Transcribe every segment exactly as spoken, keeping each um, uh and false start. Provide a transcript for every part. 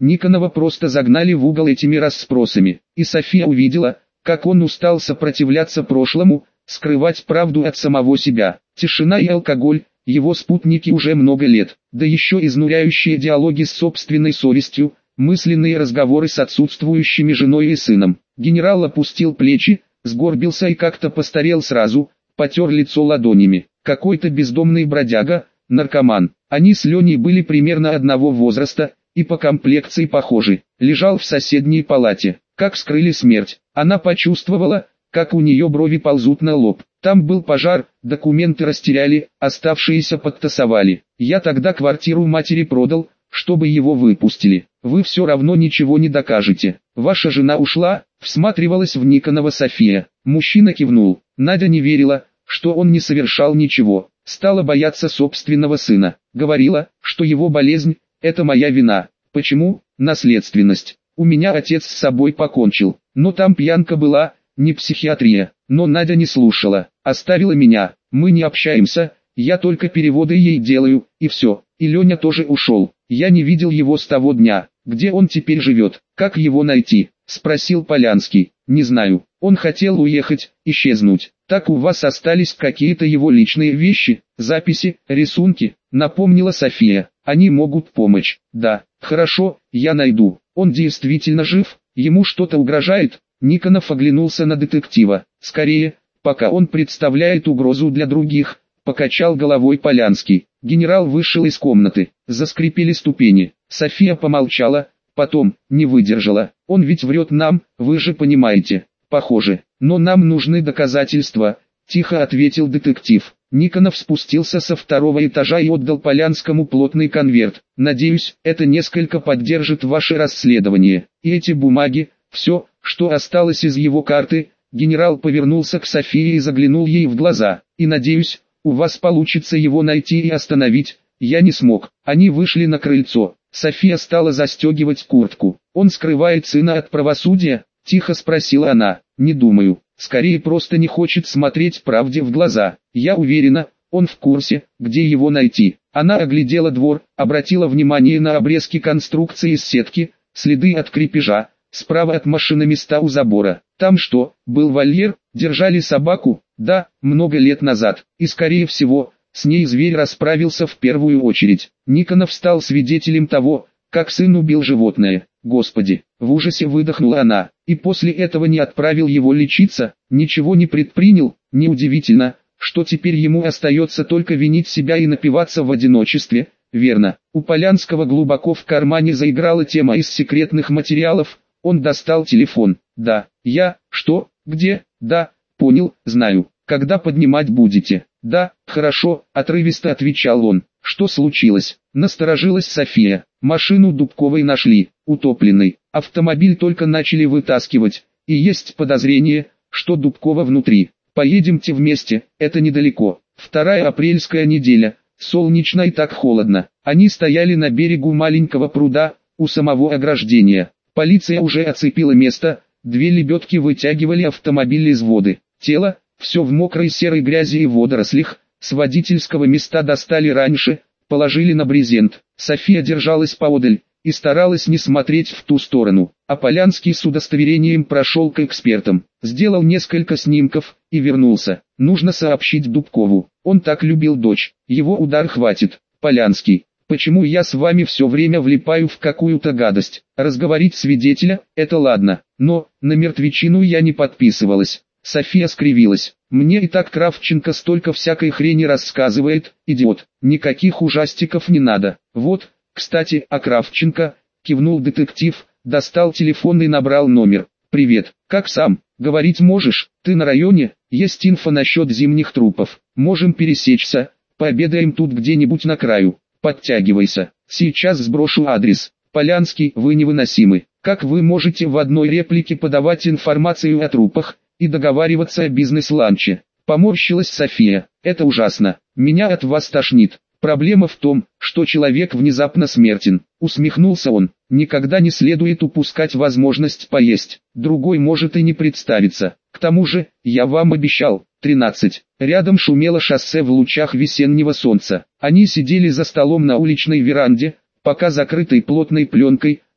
Никонова просто загнали в угол этими расспросами, и София увидела, как он устал сопротивляться прошлому, скрывать правду от самого себя. Тишина и алкоголь, его спутники уже много лет, да еще изнуряющие диалоги с собственной совестью, мысленные разговоры с отсутствующими женой и сыном. Генерал опустил плечи, сгорбился и как-то постарел сразу, потер лицо ладонями. Какой-то бездомный бродяга, наркоман. Они с Леней были примерно одного возраста, и по комплекции похожи. Лежал в соседней палате. Как скрыли смерть, она почувствовала, как у нее брови ползут на лоб. Там был пожар, документы растеряли, оставшиеся подтасовали. Я тогда квартиру матери продал, чтобы его выпустили. Вы все равно ничего не докажете. Ваша жена ушла, всматривалась в Никонова София. Мужчина кивнул. Надя не верила, что он не совершал ничего. Стала бояться собственного сына. Говорила, что его болезнь – это моя вина. Почему? Наследственность. У меня отец с собой покончил. Но там пьянка была, не психиатрия. Но Надя не слушала. Оставила меня. Мы не общаемся. Я только переводы ей делаю, и все. И Леня тоже ушел. Я не видел его с того дня. Где он теперь живет? Как его найти? Спросил Полянский. Не знаю. Он хотел уехать, исчезнуть. Так у вас остались какие-то его личные вещи, записи, рисунки? Напомнила София. Они могут помочь. Да, хорошо, я найду. Он действительно жив? Ему что-то угрожает? Никонов оглянулся на детектива. Скорее, пока он представляет угрозу для других, покачал головой Полянский. Генерал вышел из комнаты. Заскрипели ступени. София помолчала, потом, не выдержала. Он ведь врет нам, вы же понимаете. Похоже, но нам нужны доказательства, тихо ответил детектив. Никонов спустился со второго этажа и отдал Полянскому плотный конверт. Надеюсь, это несколько поддержит ваше расследование. И эти бумаги, все, что осталось из его карты. Генерал повернулся к Софии и заглянул ей в глаза. И надеюсь, у вас получится его найти и остановить. Я не смог. Они вышли на крыльцо. София стала застегивать куртку. Он скрывает сына от правосудия? Тихо спросила она. Не думаю. Скорее просто не хочет смотреть правде в глаза. Я уверена, он в курсе, где его найти. Она оглядела двор, обратила внимание на обрезки конструкции из сетки, следы от крепежа, справа от машины места у забора. Там что, был вольер, держали собаку? Да, много лет назад. И скорее всего, с ней зверь расправился в первую очередь. Никонов стал свидетелем того, как сын убил животное. Господи, в ужасе выдохнула она. И после этого не отправил его лечиться, ничего не предпринял. Неудивительно, что теперь ему остается только винить себя и напиваться в одиночестве. Верно, у Полянского глубоко в кармане заиграла тема из секретных материалов. Он достал телефон. Да, я, что, где, да, понял, знаю. Когда поднимать будете? Да, хорошо, отрывисто отвечал он. Что случилось? Насторожилась София. Машину Дубковой нашли, утопленной. Автомобиль только начали вытаскивать, и есть подозрение, что Дубкова внутри. Поедемте вместе, это недалеко. Вторая апрельская неделя, солнечно и так холодно. Они стояли на берегу маленького пруда, у самого ограждения. Полиция уже оцепила место, две лебедки вытягивали автомобиль из воды. Тело, все в мокрой серой грязи и водорослях, с водительского места достали раньше, положили на брезент. София держалась поодаль и старалась не смотреть в ту сторону, а Полянский с удостоверением прошел к экспертам, сделал несколько снимков и вернулся. Нужно сообщить Дубкову, он так любил дочь, его удар хватит. Полянский, почему я с вами все время влипаю в какую-то гадость? Разговорить свидетеля, это ладно, но на мертвечину я не подписывалась. София скривилась. Мне и так Кравченко столько всякой хрени рассказывает, идиот. Никаких ужастиков не надо. Вот, кстати, о Кравченко, кивнул детектив, достал телефон и набрал номер. Привет, как сам? Говорить можешь? Ты на районе? Есть инфа насчет зимних трупов. Можем пересечься, пообедаем тут где-нибудь на краю. Подтягивайся. Сейчас сброшу адрес. Полянский, вы невыносимы. Как вы можете в одной реплике подавать информацию о трупах и договариваться о бизнес-ланче? Поморщилась София. Это ужасно. Меня от вас тошнит. Проблема в том, что человек внезапно смертен. Усмехнулся он. Никогда не следует упускать возможность поесть. Другой может и не представиться. К тому же, я вам обещал. тринадцать. Рядом шумело шоссе в лучах весеннего солнца. Они сидели за столом на уличной веранде, пока закрытой плотной пленкой,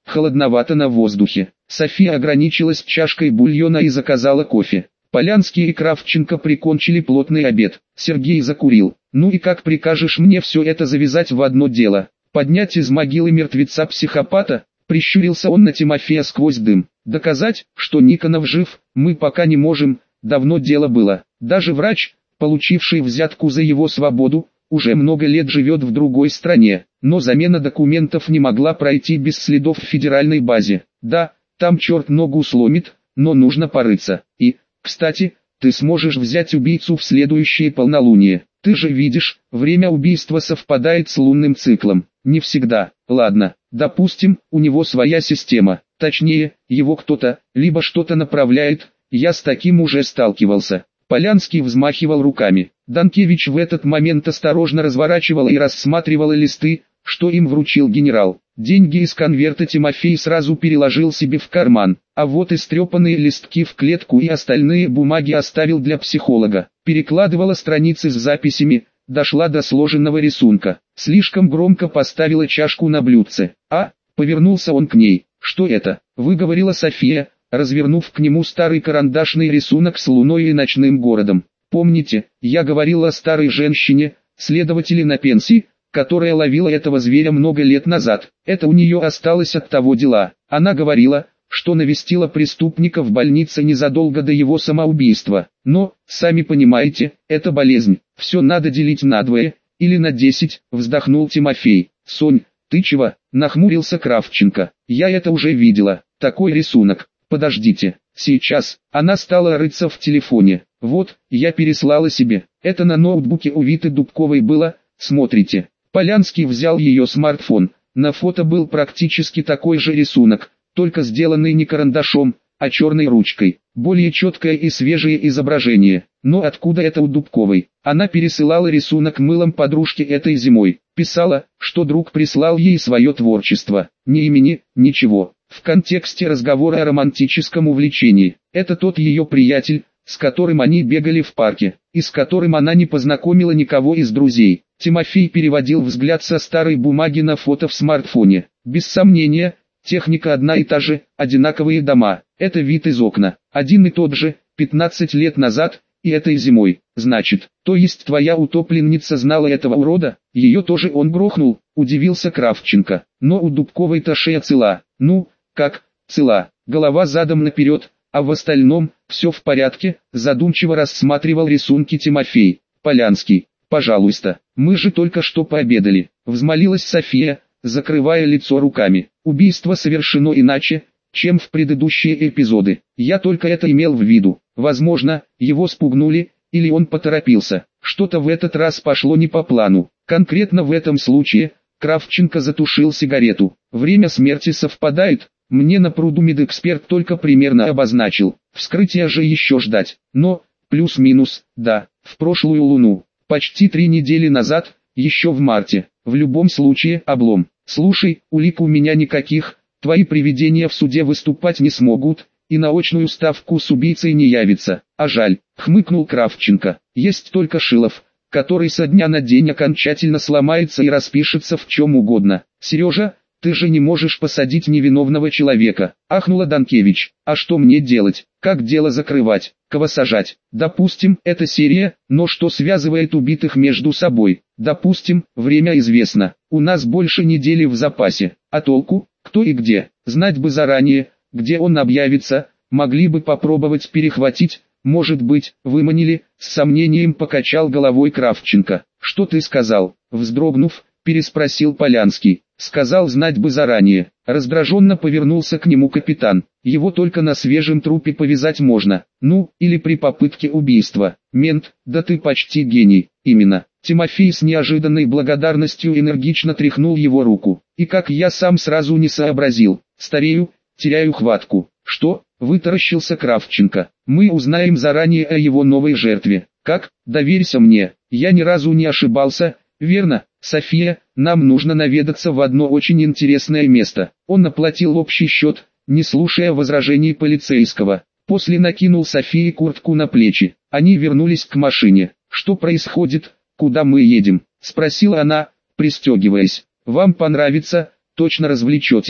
холодновато на воздухе. София ограничилась чашкой бульона и заказала кофе. Полянский и Кравченко прикончили плотный обед. Сергей закурил. «Ну и как прикажешь мне все это завязать в одно дело? Поднять из могилы мертвеца-психопата?» Прищурился он на Тимофея сквозь дым. «Доказать, что Никонов жив, мы пока не можем, давно дело было. Даже врач, получивший взятку за его свободу, уже много лет живет в другой стране, но замена документов не могла пройти без следов в федеральной базе. Да, там черт ногу сломит, но нужно порыться. И, кстати, ты сможешь взять убийцу в следующее полнолуние. Ты же видишь, время убийства совпадает с лунным циклом. Не всегда. Ладно, допустим, у него своя система. Точнее, его кто-то, либо что-то направляет. Я с таким уже сталкивался». Полянский взмахивал руками. Данкевич в этот момент осторожно разворачивал и рассматривал листы, что им вручил генерал. Деньги из конверта Тимофей сразу переложил себе в карман, а вот истрепанные листки в клетку и остальные бумаги оставил для психолога. Перекладывала страницы с записями, дошла до сложенного рисунка. Слишком громко поставила чашку на блюдце. «А?» — повернулся он к ней. «Что это?» — выговорила София, развернув к нему старый карандашный рисунок с луной и ночным городом. «Помните, я говорила о старой женщине, следователе на пенсии, которая ловила этого зверя много лет назад. Это у нее осталось от того дела. Она говорила, что навестила преступника в больнице незадолго до его самоубийства. Но, сами понимаете, это болезнь. Все надо делить на двое, или на десять», — вздохнул Тимофей. «Сонь, ты чего?» — нахмурился Кравченко. «Я это уже видела. Такой рисунок. Подождите, сейчас». Она стала рыться в телефоне. «Вот, я переслала себе. Это на ноутбуке у Виты Дубковой было, смотрите». Полянский взял ее смартфон. На фото был практически такой же рисунок, только сделанный не карандашом, а черной ручкой. Более четкое и свежее изображение. Но откуда это у Дубковой? Она пересылала рисунок мылом подружке этой зимой. Писала, что друг прислал ей свое творчество. Ни имени, ничего. В контексте разговора о романтическом увлечении. Это тот ее приятель, с которым они бегали в парке, и с которым она не познакомила никого из друзей. Тимофей переводил взгляд со старой бумаги на фото в смартфоне. Без сомнения, техника одна и та же, одинаковые дома. Это вид из окна. Один и тот же, пятнадцать лет назад, и этой зимой. Значит, то есть твоя утопленница знала этого урода? Ее тоже он грохнул, удивился Кравченко. Но у Дубковой-то шея цела. Ну, как, цела, голова задом наперед, а в остальном, все в порядке, задумчиво рассматривал рисунки Тимофей. Полянский, пожалуйста, мы же только что пообедали, взмолилась София, закрывая лицо руками. Убийство совершено иначе, чем в предыдущие эпизоды. Я только это имел в виду. Возможно, его спугнули, или он поторопился. Что-то в этот раз пошло не по плану. Конкретно в этом случае, Кравченко затушил сигарету. Время смерти совпадает. Мне на пруду медэксперт только примерно обозначил. Вскрытия же еще ждать. Но, плюс-минус, да, в прошлую луну. Почти три недели назад, еще в марте. В любом случае, облом. Слушай, улик у меня никаких. Твои привидения в суде выступать не смогут, и на очную ставку с убийцей не явится. А жаль, хмыкнул Кравченко. Есть только Шилов, который со дня на день окончательно сломается и распишется в чем угодно. Сережа, ты же не можешь посадить невиновного человека, ахнула Данкевич. А что мне делать? Как дело закрывать? Кого сажать? Допустим, это серия, но что связывает убитых между собой? Допустим, время известно. У нас больше недели в запасе. А толку? Кто и где? Знать бы заранее, где он объявится, могли бы попробовать перехватить, может быть, выманили, с сомнением покачал головой Кравченко. Что ты сказал? Вздрогнув, переспросил Полянский. Сказал, знать бы заранее. Раздраженно повернулся к нему капитан. Его только на свежем трупе повязать можно. Ну, или при попытке убийства. Мент, да ты почти гений. Именно. Тимофей с неожиданной благодарностью энергично тряхнул его руку. И как я сам сразу не сообразил. Старею, теряю хватку. Что? Вытаращился Кравченко. Мы узнаем заранее о его новой жертве. Как? Доверься мне. Я ни разу не ошибался. Верно, София, нам нужно наведаться в одно очень интересное место. Он оплатил общий счет, не слушая возражений полицейского. После накинул Софии куртку на плечи. Они вернулись к машине. Что происходит? Куда мы едем? Спросила она, пристегиваясь. Вам понравится, точно развлечетесь.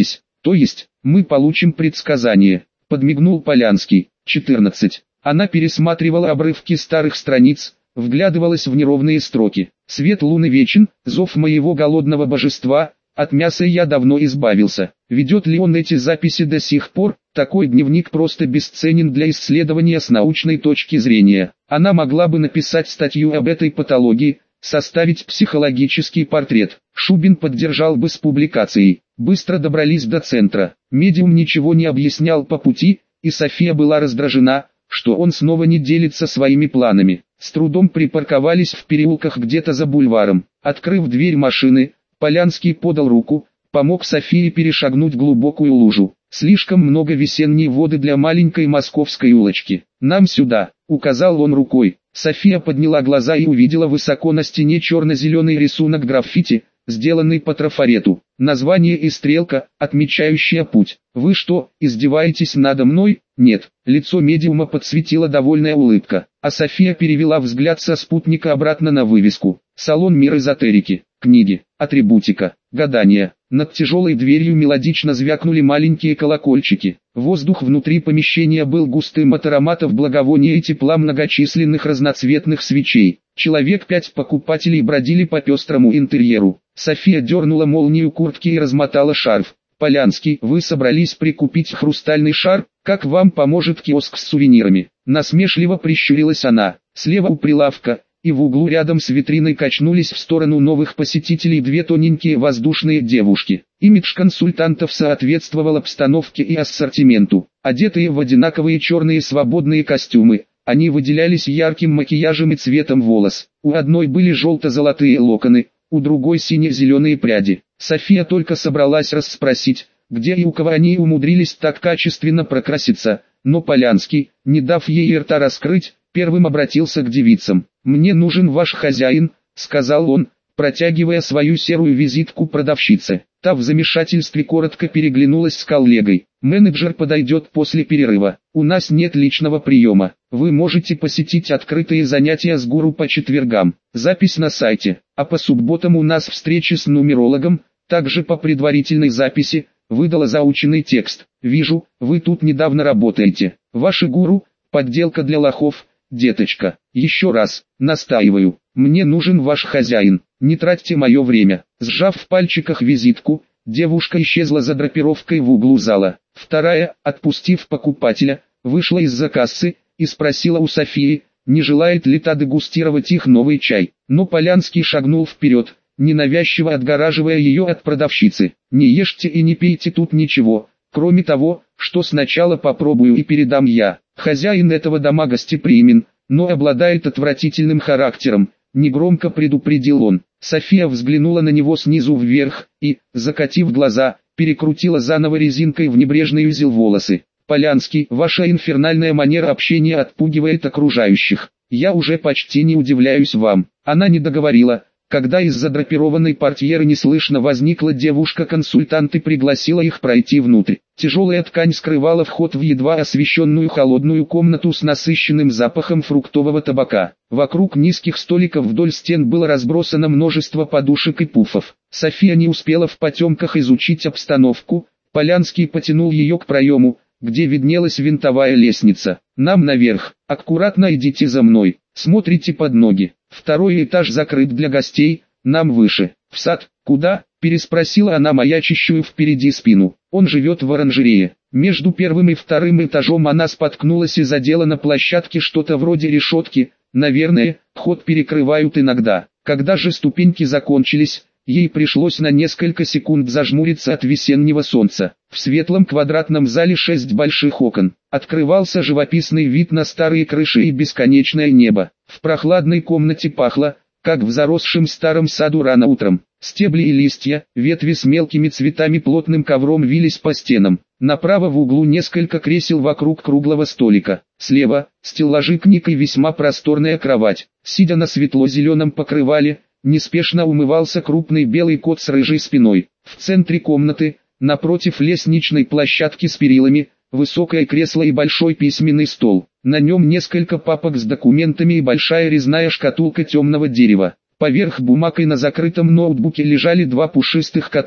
То есть, мы получим предсказание, подмигнул Полянский. четырнадцать. Она пересматривала обрывки старых страниц, вглядывалась в неровные строки. Свет луны вечен, зов моего голодного божества, от мяса я давно избавился. Ведет ли он эти записи до сих пор? Такой дневник просто бесценен для исследования с научной точки зрения. Она могла бы написать статью об этой патологии, составить психологический портрет. Шубин поддержал бы с публикацией. Быстро добрались до центра. Медиум ничего не объяснял по пути, и София была раздражена, что он снова не делится своими планами. С трудом припарковались в переулках где-то за бульваром. Открыв дверь машины, Полянский подал руку, помог Софии перешагнуть глубокую лужу. Слишком много весенней воды для маленькой московской улочки. «Нам сюда», — указал он рукой. София подняла глаза и увидела высоко на стене черно-зеленый рисунок граффити, сделанный по трафарету. Название и стрелка, отмечающая путь. «Вы что, издеваетесь надо мной?» «Нет». Лицо медиума подсветила довольная улыбка, а София перевела взгляд со спутника обратно на вывеску. «Салон мир эзотерики, книги, атрибутика, гадания». Над тяжелой дверью мелодично звякнули маленькие колокольчики. Воздух внутри помещения был густым от ароматов благовония и тепла многочисленных разноцветных свечей. Человек пять покупателей бродили по пестрому интерьеру. София дернула молнию куртки и размотала шарф. «Полянский, вы собрались прикупить хрустальный шар? Как вам поможет киоск с сувенирами?» Насмешливо прищурилась она. Слева у прилавка и в углу рядом с витриной качнулись в сторону новых посетителей две тоненькие воздушные девушки. Имидж консультантов соответствовал обстановке и ассортименту. Одетые в одинаковые черные свободные костюмы, они выделялись ярким макияжем и цветом волос. У одной были желто-золотые локоны, у другой сине-зеленые пряди. София только собралась расспросить, где и у кого они умудрились так качественно прокраситься, но Полянский, не дав ей рта раскрыть, первым обратился к девицам. «Мне нужен ваш хозяин», — сказал он, протягивая свою серую визитку продавщице. Та в замешательстве коротко переглянулась с коллегой. «Менеджер подойдет после перерыва. У нас нет личного приема. Вы можете посетить открытые занятия с гуру по четвергам. Запись на сайте. А по субботам у нас встречи с нумерологом, также по предварительной записи», — выдала заученный текст. «Вижу, вы тут недавно работаете. Ваши гуру — подделка для лохов. Деточка, еще раз, настаиваю, мне нужен ваш хозяин, не тратьте мое время». Сжав в пальчиках визитку, девушка исчезла за драпировкой в углу зала. Вторая, отпустив покупателя, вышла из-за кассы и спросила у Софии, не желает ли та дегустировать их новый чай. Но Полянский шагнул вперед, ненавязчиво отгораживая ее от продавщицы. «Не ешьте и не пейте тут ничего, кроме того, что сначала попробую и передам я. Хозяин этого дома гостеприимен, но обладает отвратительным характером», — негромко предупредил он. София взглянула на него снизу вверх и, закатив глаза, перекрутила заново резинкой в небрежный узел волосы. «Полянский, ваша инфернальная манера общения отпугивает окружающих. Я уже почти не удивляюсь вам». Она не договорила, когда из-за драпированной портьеры неслышно возникла девушка-консультант и пригласила их пройти внутрь. Тяжелая ткань скрывала вход в едва освещенную холодную комнату с насыщенным запахом фруктового табака. Вокруг низких столиков вдоль стен было разбросано множество подушек и пуфов. София не успела в потемках изучить обстановку. Полянский потянул ее к проему, где виднелась винтовая лестница. «Нам наверх, аккуратно идите за мной, смотрите под ноги. Второй этаж закрыт для гостей, нам выше». «В сад? Куда?» – переспросила она маячащую впереди спину. «Он живет в оранжерее». Между первым и вторым этажом она споткнулась и задела на площадке что-то вроде решетки. Наверное, ход перекрывают иногда. Когда же ступеньки закончились, ей пришлось на несколько секунд зажмуриться от весеннего солнца. В светлом квадратном зале шесть больших окон. Открывался живописный вид на старые крыши и бесконечное небо. В прохладной комнате пахло, как в заросшем старом саду рано утром. Стебли и листья, ветви с мелкими цветами плотным ковром вились по стенам. Направо в углу несколько кресел вокруг круглого столика. Слева – стеллажи книг и весьма просторная кровать. Сидя на светло-зеленом покрывале, неспешно умывался крупный белый кот с рыжей спиной. В центре комнаты, напротив лестничной площадки с перилами, высокое кресло и большой письменный стол. На нем несколько папок с документами и большая резная шкатулка темного дерева. Поверх бумаг и на закрытом ноутбуке лежали два пушистых кота,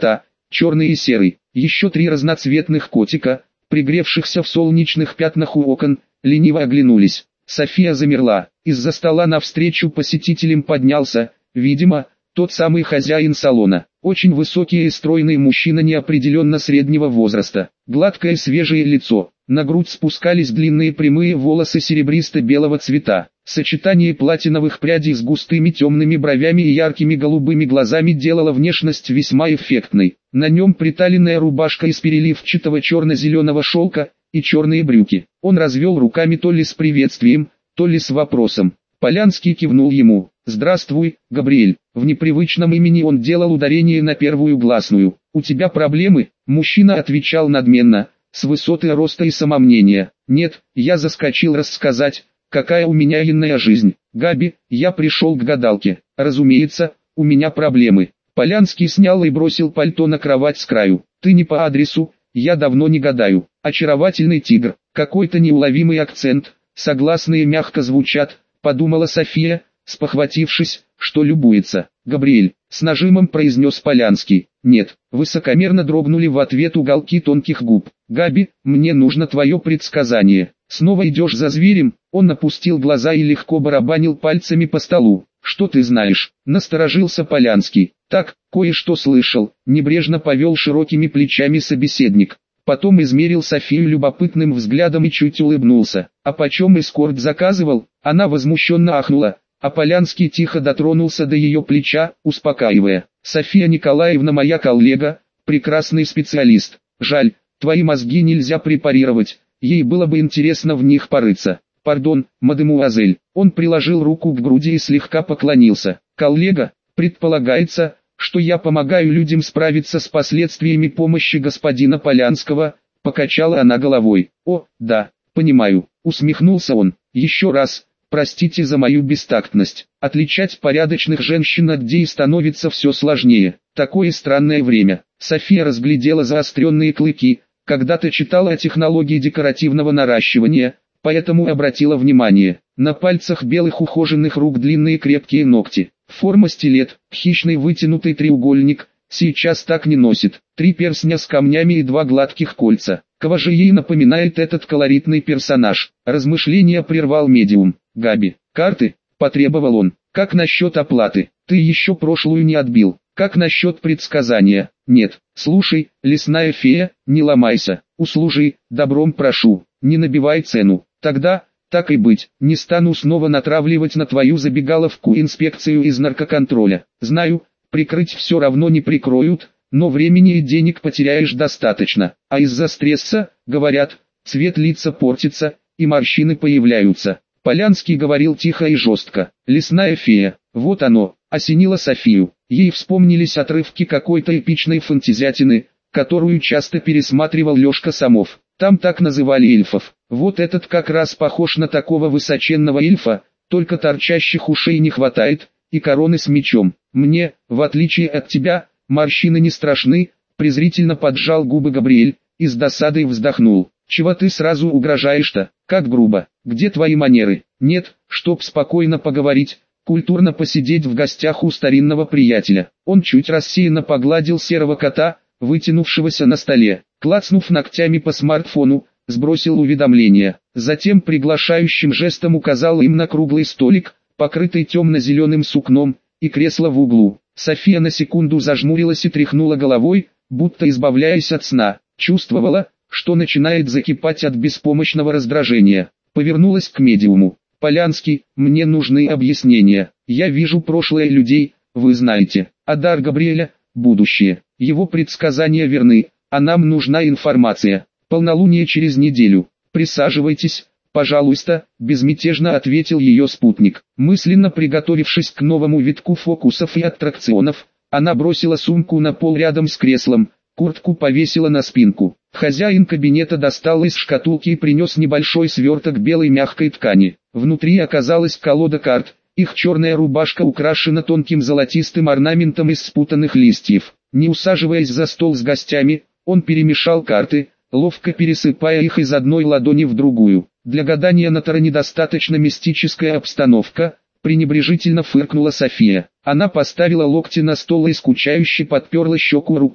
черный и серый. Еще три разноцветных котика, пригревшихся в солнечных пятнах у окон, лениво оглянулись. София замерла. Из-за стола навстречу посетителям поднялся, видимо, тот самый хозяин салона. Очень высокий и стройный мужчина неопределенно среднего возраста. Гладкое свежее лицо. На грудь спускались длинные прямые волосы серебристо-белого цвета. Сочетание платиновых прядей с густыми темными бровями и яркими голубыми глазами делало внешность весьма эффектной. На нем приталенная рубашка из переливчатого черно-зеленого шелка и черные брюки. Он развел руками то ли с приветствием, то ли с вопросом. Полянский кивнул ему. «Здравствуй, Габриэль». В непривычном имени он делал ударение на первую гласную. «У тебя проблемы?» Мужчина отвечал надменно, с высоты роста и самомнения. «Нет, я заскочил рассказать, какая у меня иная жизнь. Габи, я пришел к гадалке. Разумеется, у меня проблемы». Полянский снял и бросил пальто на кровать с краю. «Ты не по адресу, я давно не гадаю». Очаровательный тигр, какой-то неуловимый акцент, согласные мягко звучат, подумала София, спохватившись, что любуется. «Габриэль», с нажимом произнес Полянский. «Нет», высокомерно дрогнули в ответ уголки тонких губ. «Габи, мне нужно твое предсказание. Снова идешь за зверем?» Он опустил глаза и легко барабанил пальцами по столу. «Что ты знаешь?» Насторожился Полянский. «Так, кое-что слышал», небрежно повел широкими плечами собеседник. Потом измерил Софию любопытным взглядом и чуть улыбнулся. «А почем эскорт заказывал?» Она возмущенно ахнула, а Полянский тихо дотронулся до ее плеча, успокаивая. «София Николаевна моя коллега, прекрасный специалист. Жаль, твои мозги нельзя препарировать, ей было бы интересно в них порыться». «Пардон, мадемуазель». Он приложил руку к груди и слегка поклонился. «Коллега, предполагается, что я помогаю людям справиться с последствиями помощи господина Полянского», покачала она головой. «О, да, понимаю», усмехнулся он. «Еще раз, простите за мою бестактность. Отличать порядочных женщин от гей становится все сложнее. Такое странное время». София разглядела заостренные клыки, когда-то читала о технологии декоративного наращивания, поэтому обратила внимание. На пальцах белых ухоженных рук длинные крепкие ногти. Форма стилет, хищный вытянутый треугольник, сейчас так не носит. Три перстня с камнями и два гладких кольца. Кого же ей напоминает этот колоритный персонаж? Размышления прервал медиум. «Габи, карты?» – потребовал он. «Как насчет оплаты? Ты еще прошлую не отбил. Как насчет предсказания?» «Нет. Слушай, лесная фея, не ломайся. Услужи, добром прошу, не набивай цену. Тогда, так и быть, не стану снова натравливать на твою забегаловку инспекцию из наркоконтроля. Знаю, прикрыть все равно не прикроют, но времени и денег потеряешь достаточно. А из-за стресса, говорят, цвет лица портится, и морщины появляются». Полянский говорил тихо и жестко. «Лесная фея, вот оно», осенило Софию. Ей вспомнились отрывки какой-то эпичной фантазиатины, которую часто пересматривал Лёшка Самов. Там так называли эльфов. Вот этот как раз похож на такого высоченного эльфа, только торчащих ушей не хватает, и короны с мечом. Мне, в отличие от тебя, морщины не страшны», презрительно поджал губы Габриэль, и с досадой вздохнул. «Чего ты сразу угрожаешь-то? Как грубо. Где твои манеры? Нет, чтоб спокойно поговорить, культурно посидеть в гостях у старинного приятеля». Он чуть рассеянно погладил серого кота, вытянувшегося на столе. Клацнув ногтями по смартфону, сбросил уведомление. Затем приглашающим жестом указал им на круглый столик, покрытый темно-зеленым сукном, и кресло в углу. София на секунду зажмурилась и тряхнула головой, будто избавляясь от сна. Чувствовала, что начинает закипать от беспомощного раздражения. Повернулась к медиуму. «Полянский, мне нужны объяснения. Я вижу прошлое людей, вы знаете, а дар Габриэля – будущее. Его предсказания верны, а нам нужна информация. Полнолуние через неделю. Присаживайтесь, пожалуйста», безмятежно ответил ее спутник. Мысленно приготовившись к новому витку фокусов и аттракционов, она бросила сумку на пол рядом с креслом, куртку повесила на спинку. Хозяин кабинета достал из шкатулки и принес небольшой сверток белой мягкой ткани. Внутри оказалась колода карт, их черная рубашка украшена тонким золотистым орнаментом из спутанных листьев. Не усаживаясь за стол с гостями, он перемешал карты, ловко пересыпая их из одной ладони в другую. Для гадания на Таро недостаточно мистическая обстановка, пренебрежительно фыркнула София. Она поставила локти на стол и скучающе подперла щеку рукой.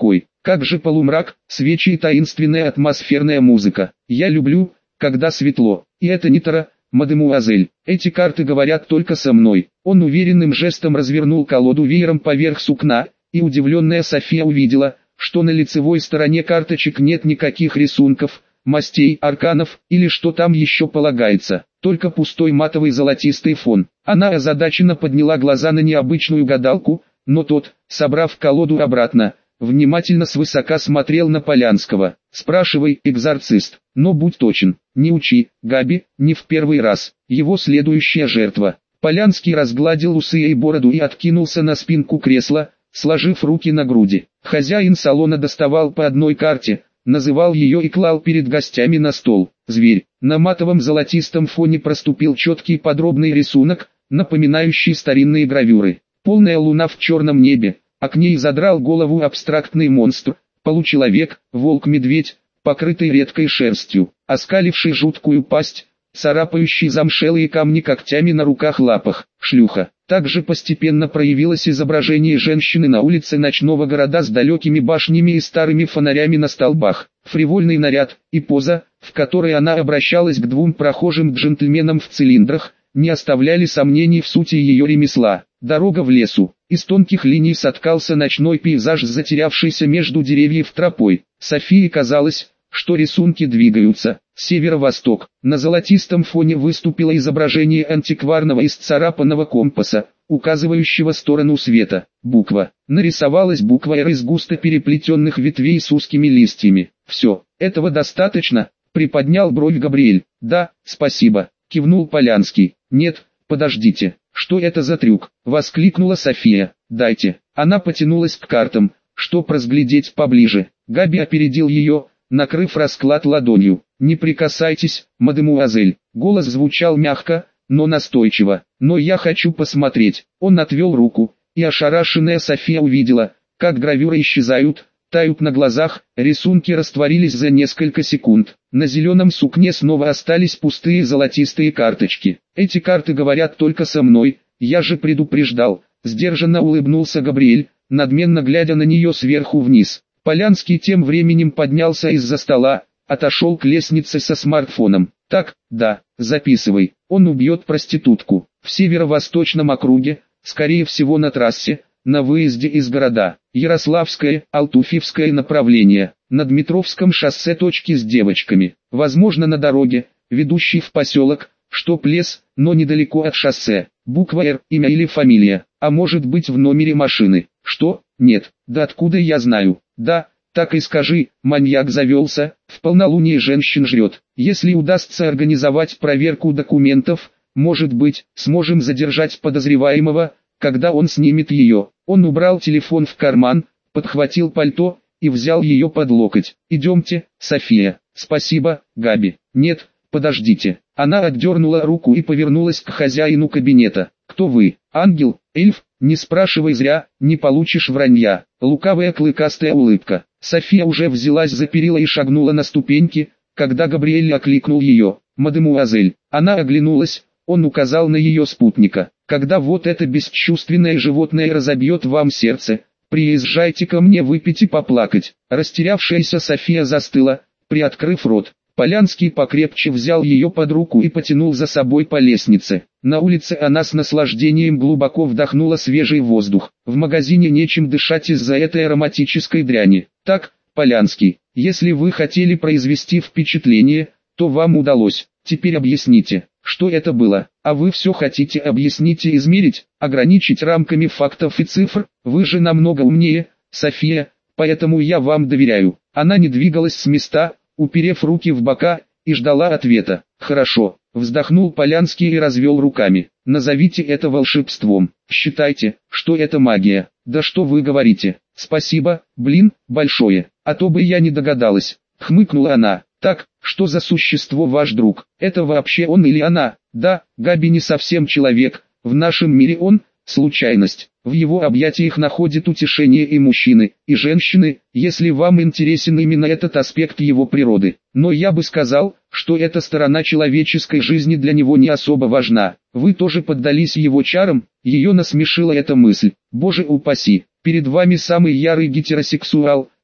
Как же полумрак, свечи и таинственная атмосферная музыка. Я люблю, когда светло. И это не Тара, мадемуазель. Эти карты говорят только со мной. Он уверенным жестом развернул колоду веером поверх сукна, и удивленная София увидела, что на лицевой стороне карточек нет никаких рисунков, мастей, арканов или что там еще полагается, только пустой матовый золотистый фон. Она озадаченно подняла глаза на необычную гадалку, но тот, собрав колоду обратно, внимательно свысока смотрел на Полянского. «Спрашивай, экзорцист, но будь точен, не учи, Габи, не в первый раз, его следующая жертва». Полянский разгладил усы и бороду и откинулся на спинку кресла, сложив руки на груди. Хозяин салона доставал по одной карте, называл ее и клал перед гостями на стол. Зверь. На матовом золотистом фоне проступил четкий подробный рисунок, напоминающий старинные гравюры. Полная луна в черном небе, а к ней задрал голову абстрактный монстр, получеловек, волк-медведь, покрытый редкой шерстью, оскаливший жуткую пасть, царапающий замшелые камни когтями на руках-лапах, шлюха. Также постепенно проявилось изображение женщины на улице ночного города с далекими башнями и старыми фонарями на столбах. Фривольный наряд и поза, в которой она обращалась к двум прохожим джентльменам в цилиндрах, не оставляли сомнений в сути ее ремесла. Дорога в лесу. Из тонких линий соткался ночной пейзаж, затерявшийся между деревьев тропой. Софии казалось, что рисунки двигаются. Северо-восток. На золотистом фоне выступило изображение антикварного исцарапанного компаса, указывающего сторону света. Буква. Нарисовалась буква «Р» из густо переплетенных ветвей с узкими листьями. «Все, этого достаточно?» — приподнял бровь Габриэль. «Да, спасибо», — кивнул Полянский. «Нет, подождите, что это за трюк?» — воскликнула София. «Дайте». Она потянулась к картам, чтоб разглядеть поближе. Габи опередил ее, накрыв расклад ладонью. «Не прикасайтесь, мадемуазель». Голос звучал мягко, но настойчиво. «Но я хочу посмотреть». Он отвел руку, и ошарашенная София увидела, как гравюры исчезают, тают на глазах, рисунки растворились за несколько секунд. На зеленом сукне снова остались пустые золотистые карточки. «Эти карты говорят только со мной, я же предупреждал», — сдержанно улыбнулся Габриэль, надменно глядя на нее сверху вниз. Полянский тем временем поднялся из-за стола, отошел к лестнице со смартфоном. «Так, да, записывай. Он убьет проститутку. В северо-восточном округе, скорее всего на трассе, на выезде из города. Ярославское, Алтуфьевское направление. На Дмитровском шоссе точки с девочками. Возможно на дороге, ведущей в поселок, чтоб лес, но недалеко от шоссе. Буква «Р», имя или фамилия. А может быть в номере машины. Что? Нет. Да откуда я знаю? Да, так и скажи, маньяк завелся, в полнолуние женщин жрет. Если удастся организовать проверку документов, может быть, сможем задержать подозреваемого, когда он снимет ее». Он убрал телефон в карман, подхватил пальто и взял ее под локоть. «Идемте, София». «Спасибо, Габи». «Нет, подождите». Она отдернула руку и повернулась к хозяину кабинета. «Кто вы? Ангел? Эльф? Не спрашивай зря, не получишь вранья». Лукавая клыкастая улыбка. София уже взялась за перила и шагнула на ступеньки, когда Габриэль окликнул ее. «Мадемуазель». Она оглянулась, он указал на ее спутника. «Когда вот это бесчувственное животное разобьет вам сердце, приезжайте ко мне выпить и поплакать». Растерявшаяся София застыла, приоткрыв рот. Полянский покрепче взял ее под руку и потянул за собой по лестнице. На улице она с наслаждением глубоко вдохнула свежий воздух. В магазине нечем дышать из-за этой ароматической дряни. «Так, Полянский, если вы хотели произвести впечатление, то вам удалось. Теперь объясните, что это было. А вы все хотите объяснить и измерить, ограничить рамками фактов и цифр? Вы же намного умнее, София, поэтому я вам доверяю». Она не двигалась с места, уперев руки в бока, и ждала ответа. «Хорошо», — вздохнул Полянский и развел руками. «Назовите это волшебством. Считайте, что это магия». «Да что вы говорите? Спасибо, блин, большое, а то бы я не догадалась», — хмыкнула она. «Так, что за существо ваш друг? Это вообще он или она?» «Да, Габи не совсем человек, в нашем мире он — случайность. В его объятиях находят утешение и мужчины, и женщины, если вам интересен именно этот аспект его природы. Но я бы сказал, что эта сторона человеческой жизни для него не особо важна. Вы тоже поддались его чарам?» Ее насмешила эта мысль. «Боже упаси, перед вами самый ярый гетеросексуал,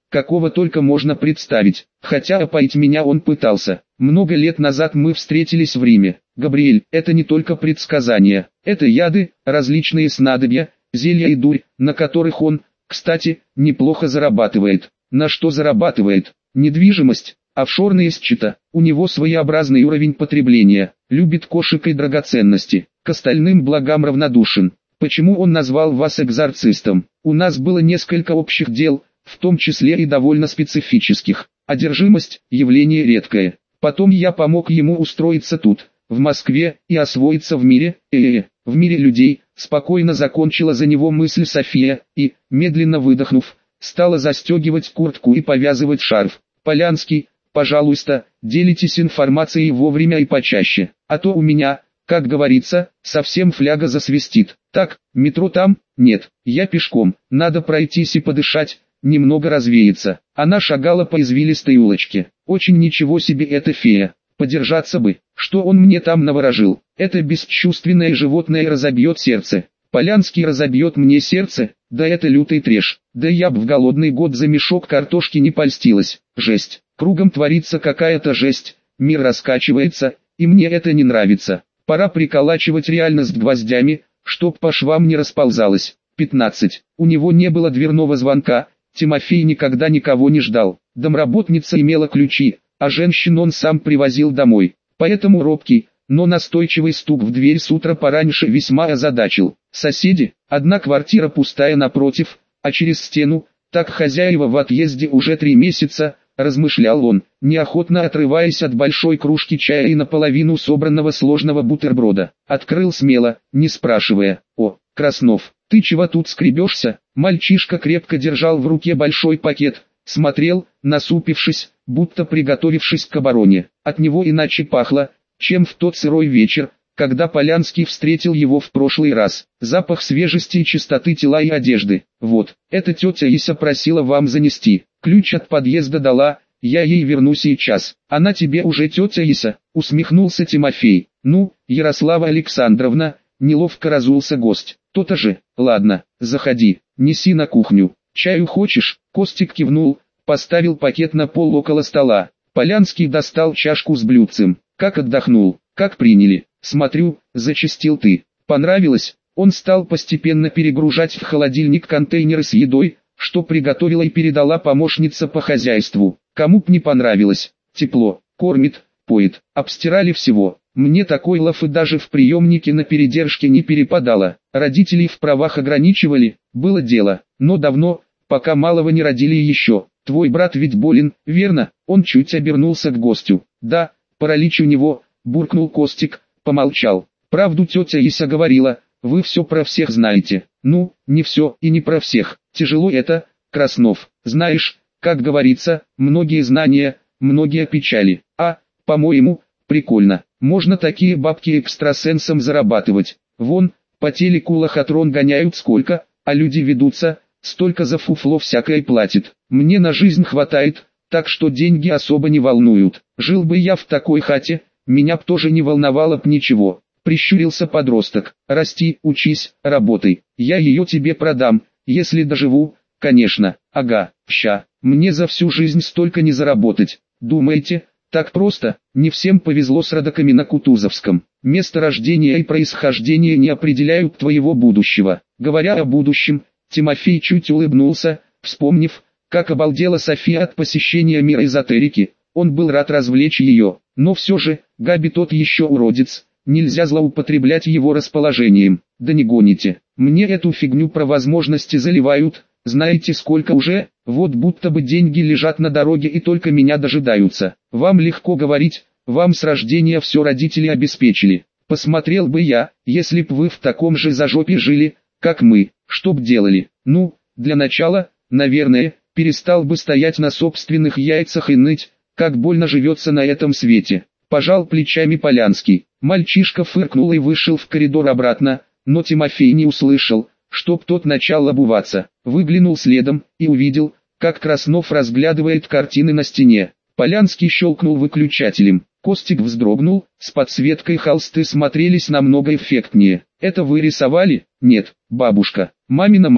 какого только можно представить, хотя опоить меня он пытался. Много лет назад мы встретились в Риме. Габриэль, это не только предсказания, это яды, различные снадобья, зелья и дурь, на которых он, кстати, неплохо зарабатывает. На что зарабатывает? Недвижимость, офшорные счета, у него своеобразный уровень потребления, любит кошек и драгоценности, к остальным благам равнодушен. Почему он назвал вас экзорцистом? У нас было несколько общих дел, в том числе и довольно специфических. Одержимость – явление редкое. Потом я помог ему устроиться тут, в Москве, и освоиться в мире, э-э, в мире людей, спокойно закончила за него мысль София, и, медленно выдохнув, стала застегивать куртку и повязывать шарф. Полянский, пожалуйста, делитесь информацией вовремя и почаще, а то у меня, как говорится, совсем фляга засвистит. Так, метро там? Нет, я пешком, надо пройтись и подышать, немного развеяться. Она шагала по извилистой улочке. Очень ничего себе эта фея. Подержаться бы, что он мне там наворожил. Это бесчувственное животное разобьет сердце. Полянский разобьет мне сердце, да это лютый треш. Да я б в голодный год за мешок картошки не польстилась. Жесть, кругом творится какая-то жесть, мир раскачивается, и мне это не нравится. Пора приколачивать реальность гвоздями, чтоб по швам не расползалась. пятнадцать. У него не было дверного звонка, Тимофей никогда никого не ждал. Домработница имела ключи, а женщин он сам привозил домой. Поэтому робкий, но настойчивый стук в дверь с утра пораньше весьма озадачил. Соседи, одна квартира пустая напротив, а через стену, так хозяева в отъезде уже три месяца, размышлял он, неохотно отрываясь от большой кружки чая и наполовину собранного сложного бутерброда. Открыл смело, не спрашивая. О, Краснов, ты чего тут скребешься? Мальчишка крепко держал в руке большой пакет, смотрел, насупившись, будто приготовившись к обороне. От него иначе пахло, чем в тот сырой вечер, когда Полянский встретил его в прошлый раз. Запах свежести и чистоты тела и одежды. Вот, эта тетя Ися просила вам занести. Ключ от подъезда дала, я ей верну сейчас. Она тебе уже тетя Ися, усмехнулся Тимофей. Ну, Ярослава Александровна, неловко разулся гость. То-то же, ладно, заходи, неси на кухню. Чаю хочешь? Костик кивнул, поставил пакет на пол около стола. Полянский достал чашку с блюдцем. Как отдохнул, как приняли. Смотрю, зачастил ты. Понравилось? Он стал постепенно перегружать в холодильник контейнеры с едой, что приготовила и передала помощница по хозяйству. Кому б не понравилось. Тепло, кормит, поет. Обстирали всего. Мне такой лафы даже в приемнике на передержке не перепадало. Родителей в правах ограничивали, было дело. Но давно, пока малого не родили еще. Твой брат ведь болен, верно? Он чуть обернулся к гостю. Да, паралич у него, буркнул Костик, помолчал. Правду тетя Ися говорила, вы все про всех знаете. Ну, не все и не про всех. Тяжело это, Краснов. Знаешь, как говорится, многие знания, многие печали. А, по-моему, прикольно. Можно такие бабки экстрасенсом зарабатывать. Вон, по телеку лохотрон гоняют сколько, а люди ведутся, столько за фуфло всякое платит. Мне на жизнь хватает, так что деньги особо не волнуют. Жил бы я в такой хате, меня б тоже не волновало б ничего. Прищурился подросток. Расти, учись, работай. Я ее тебе продам, если доживу, конечно. Ага, ща. Мне за всю жизнь столько не заработать. Думаете, так просто? Не всем повезло с родаками на Кутузовском. Место рождения и происхождение не определяют твоего будущего. Говоря о будущем, Тимофей чуть улыбнулся, вспомнив, как обалдела София от посещения мира эзотерики. Он был рад развлечь ее, но все же, Габи тот еще уродец, нельзя злоупотреблять его расположением. Да не гоните, мне эту фигню про возможности заливают, знаете сколько уже, вот будто бы деньги лежат на дороге и только меня дожидаются. Вам легко говорить, вам с рождения все родители обеспечили. Посмотрел бы я, если б вы в таком же зажопе жили, как мы, что б делали? Ну, для начала, наверное, перестал бы стоять на собственных яйцах и ныть, как больно живется на этом свете. Пожал плечами Полянский. Мальчишка фыркнул и вышел в коридор обратно, но Тимофей не услышал, чтоб тот начал обуваться. Выглянул следом и увидел, как Краснов разглядывает картины на стене. Полянский щелкнул выключателем. Костик вздрогнул, с подсветкой холсты смотрелись намного эффектнее. «Это вы рисовали?» «Нет, бабушка, мамина мать,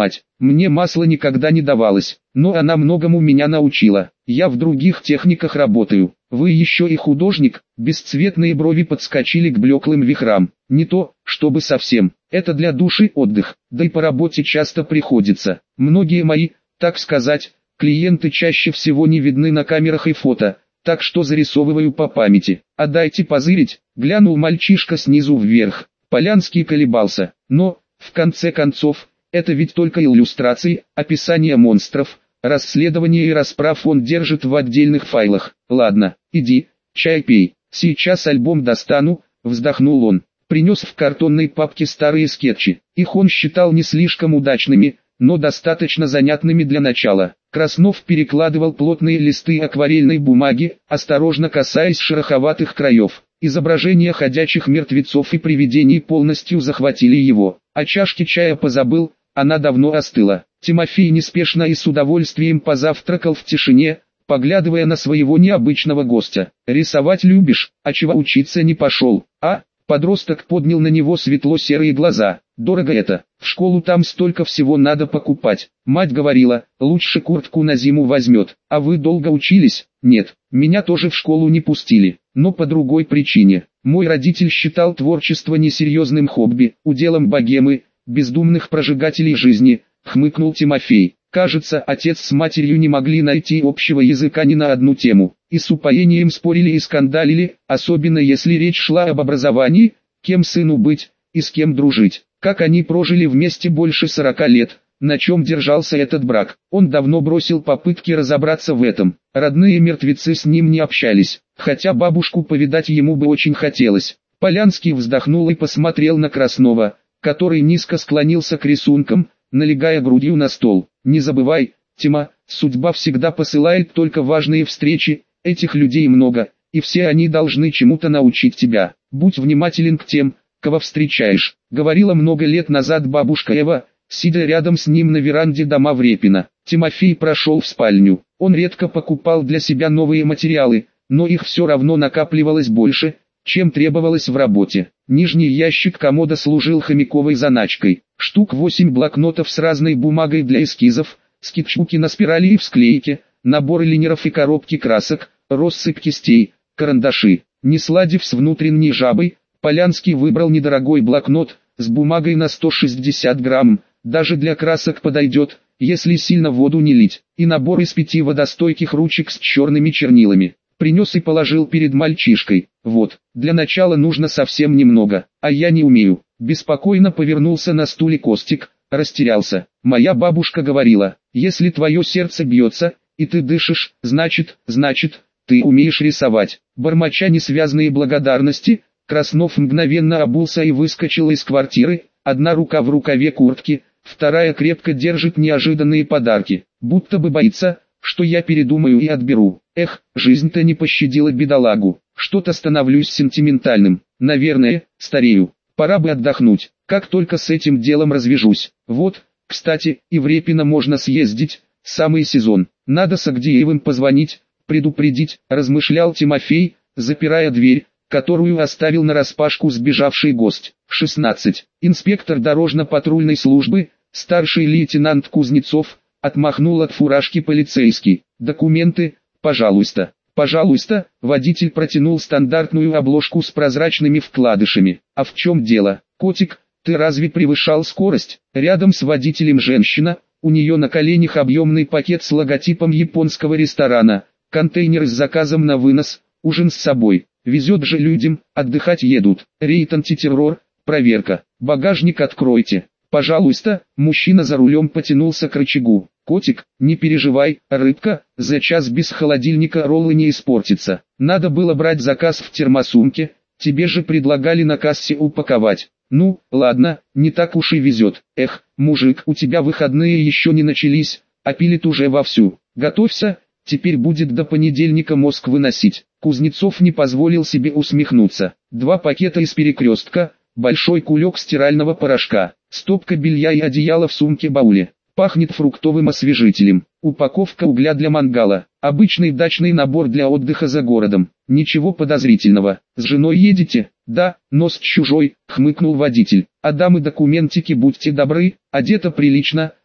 Мне масло никогда не давалось, но она многому меня научила. Я в других техниках работаю. Вы еще и художник?» Бесцветные брови подскочили к блеклым вихрам. «Не то, чтобы совсем. Это для души отдых, да и по работе часто приходится. Многие мои, так сказать, клиенты чаще всего не видны на камерах и фото, так что зарисовываю по памяти. А дайте позырить», глянул мальчишка снизу вверх. Полянский колебался, но, в конце концов, это ведь только иллюстрации, описание монстров, расследования и расправ он держит в отдельных файлах. «Ладно, иди, чай пей, сейчас альбом достану», вздохнул он. Принес в картонной папке старые скетчи. Их он считал не слишком удачными, но достаточно занятными для начала. Краснов перекладывал плотные листы акварельной бумаги, осторожно касаясь шероховатых краев. Изображения ходячих мертвецов и привидений полностью захватили его. О чашке чая позабыл, она давно остыла. Тимофей неспешно и с удовольствием позавтракал в тишине, поглядывая на своего необычного гостя. «Рисовать любишь, а чего учиться не пошел, а?» Подросток поднял на него светло-серые глаза. «Дорого это, в школу там столько всего надо покупать. Мать говорила, лучше куртку на зиму возьмет. А вы долго учились?» «Нет, меня тоже в школу не пустили, но по другой причине. Мой родитель считал творчество несерьезным хобби, уделом богемы, бездумных прожигателей жизни», хмыкнул Тимофей. Кажется, отец с матерью не могли найти общего языка ни на одну тему, и с упоением спорили и скандалили, особенно если речь шла об образовании, кем сыну быть, и с кем дружить. Как они прожили вместе больше сорока лет, на чем держался этот брак. Он давно бросил попытки разобраться в этом. Родные мертвецы с ним не общались, хотя бабушку повидать ему бы очень хотелось. Полянский вздохнул и посмотрел на Краснова, который низко склонился к рисункам, налегая грудью на стол. «Не забывай, Тима, судьба всегда посылает только важные встречи, этих людей много, и все они должны чему-то научить тебя. Будь внимателен к тем, кого встречаешь», говорила много лет назад бабушка Эва, сидя рядом с ним на веранде дома Врепина. Тимофей прошел в спальню. Он редко покупал для себя новые материалы, но их все равно накапливалось больше, чем требовалось в работе. Нижний ящик комода служил хомяковой заначкой. Штук восемь блокнотов с разной бумагой для эскизов, скетчбуки на спирали и в склейке, наборы линеров и коробки красок, россыпь кистей, карандаши. Не сладив с внутренней жабой, Полянский выбрал недорогой блокнот, с бумагой на сто шестьдесят грамм, даже для красок подойдет, если сильно воду не лить, и набор из пяти водостойких ручек с черными чернилами. Принес и положил перед мальчишкой. «Вот, для начала нужно совсем немного, а я не умею». Беспокойно повернулся на стуле Костик, растерялся. «Моя бабушка говорила, если твое сердце бьется, и ты дышишь, значит, значит, ты умеешь рисовать». Бормоча несвязные благодарности, Краснов мгновенно обулся и выскочил из квартиры, одна рука в рукаве куртки, вторая крепко держит неожиданные подарки, будто бы боится, что я передумаю и отберу. Эх, жизнь-то не пощадила бедолагу. Что-то становлюсь сентиментальным. Наверное, старею. Пора бы отдохнуть. Как только с этим делом развяжусь. Вот, кстати, и в Репино можно съездить. Самый сезон. Надо с Агдеевым позвонить, предупредить, размышлял Тимофей, запирая дверь, которую оставил нараспашку сбежавший гость. шестнадцать. Инспектор дорожно-патрульной службы, старший лейтенант Кузнецов, отмахнул от фуражки полицейский. «Документы, пожалуйста». «Пожалуйста», водитель протянул стандартную обложку с прозрачными вкладышами. «А в чем дело, котик, ты разве превышал скорость?» Рядом с водителем женщина, у нее на коленях объемный пакет с логотипом японского ресторана, контейнер с заказом на вынос, ужин с собой. Везет же людям, отдыхать едут. Рейд антитеррор, проверка. «Багажник откройте». «Пожалуйста», мужчина за рулем потянулся к рычагу. «Котик, не переживай, рыбка, за час без холодильника роллы не испортится. Надо было брать заказ в термосумке, тебе же предлагали на кассе упаковать». «Ну, ладно, не так уж и везет. Эх, мужик, у тебя выходные еще не начались, а пилит уже вовсю. Готовься, теперь будет до понедельника мозг выносить». Кузнецов не позволил себе усмехнуться. Два пакета из Перекрестка, большой кулек стирального порошка, стопка белья и одеяло в сумке-бауле. Пахнет фруктовым освежителем. Упаковка угля для мангала. Обычный дачный набор для отдыха за городом. Ничего подозрительного. «С женой едете?» «Да, но с чужой», хмыкнул водитель. «А дамы документики будьте добры, одета прилично,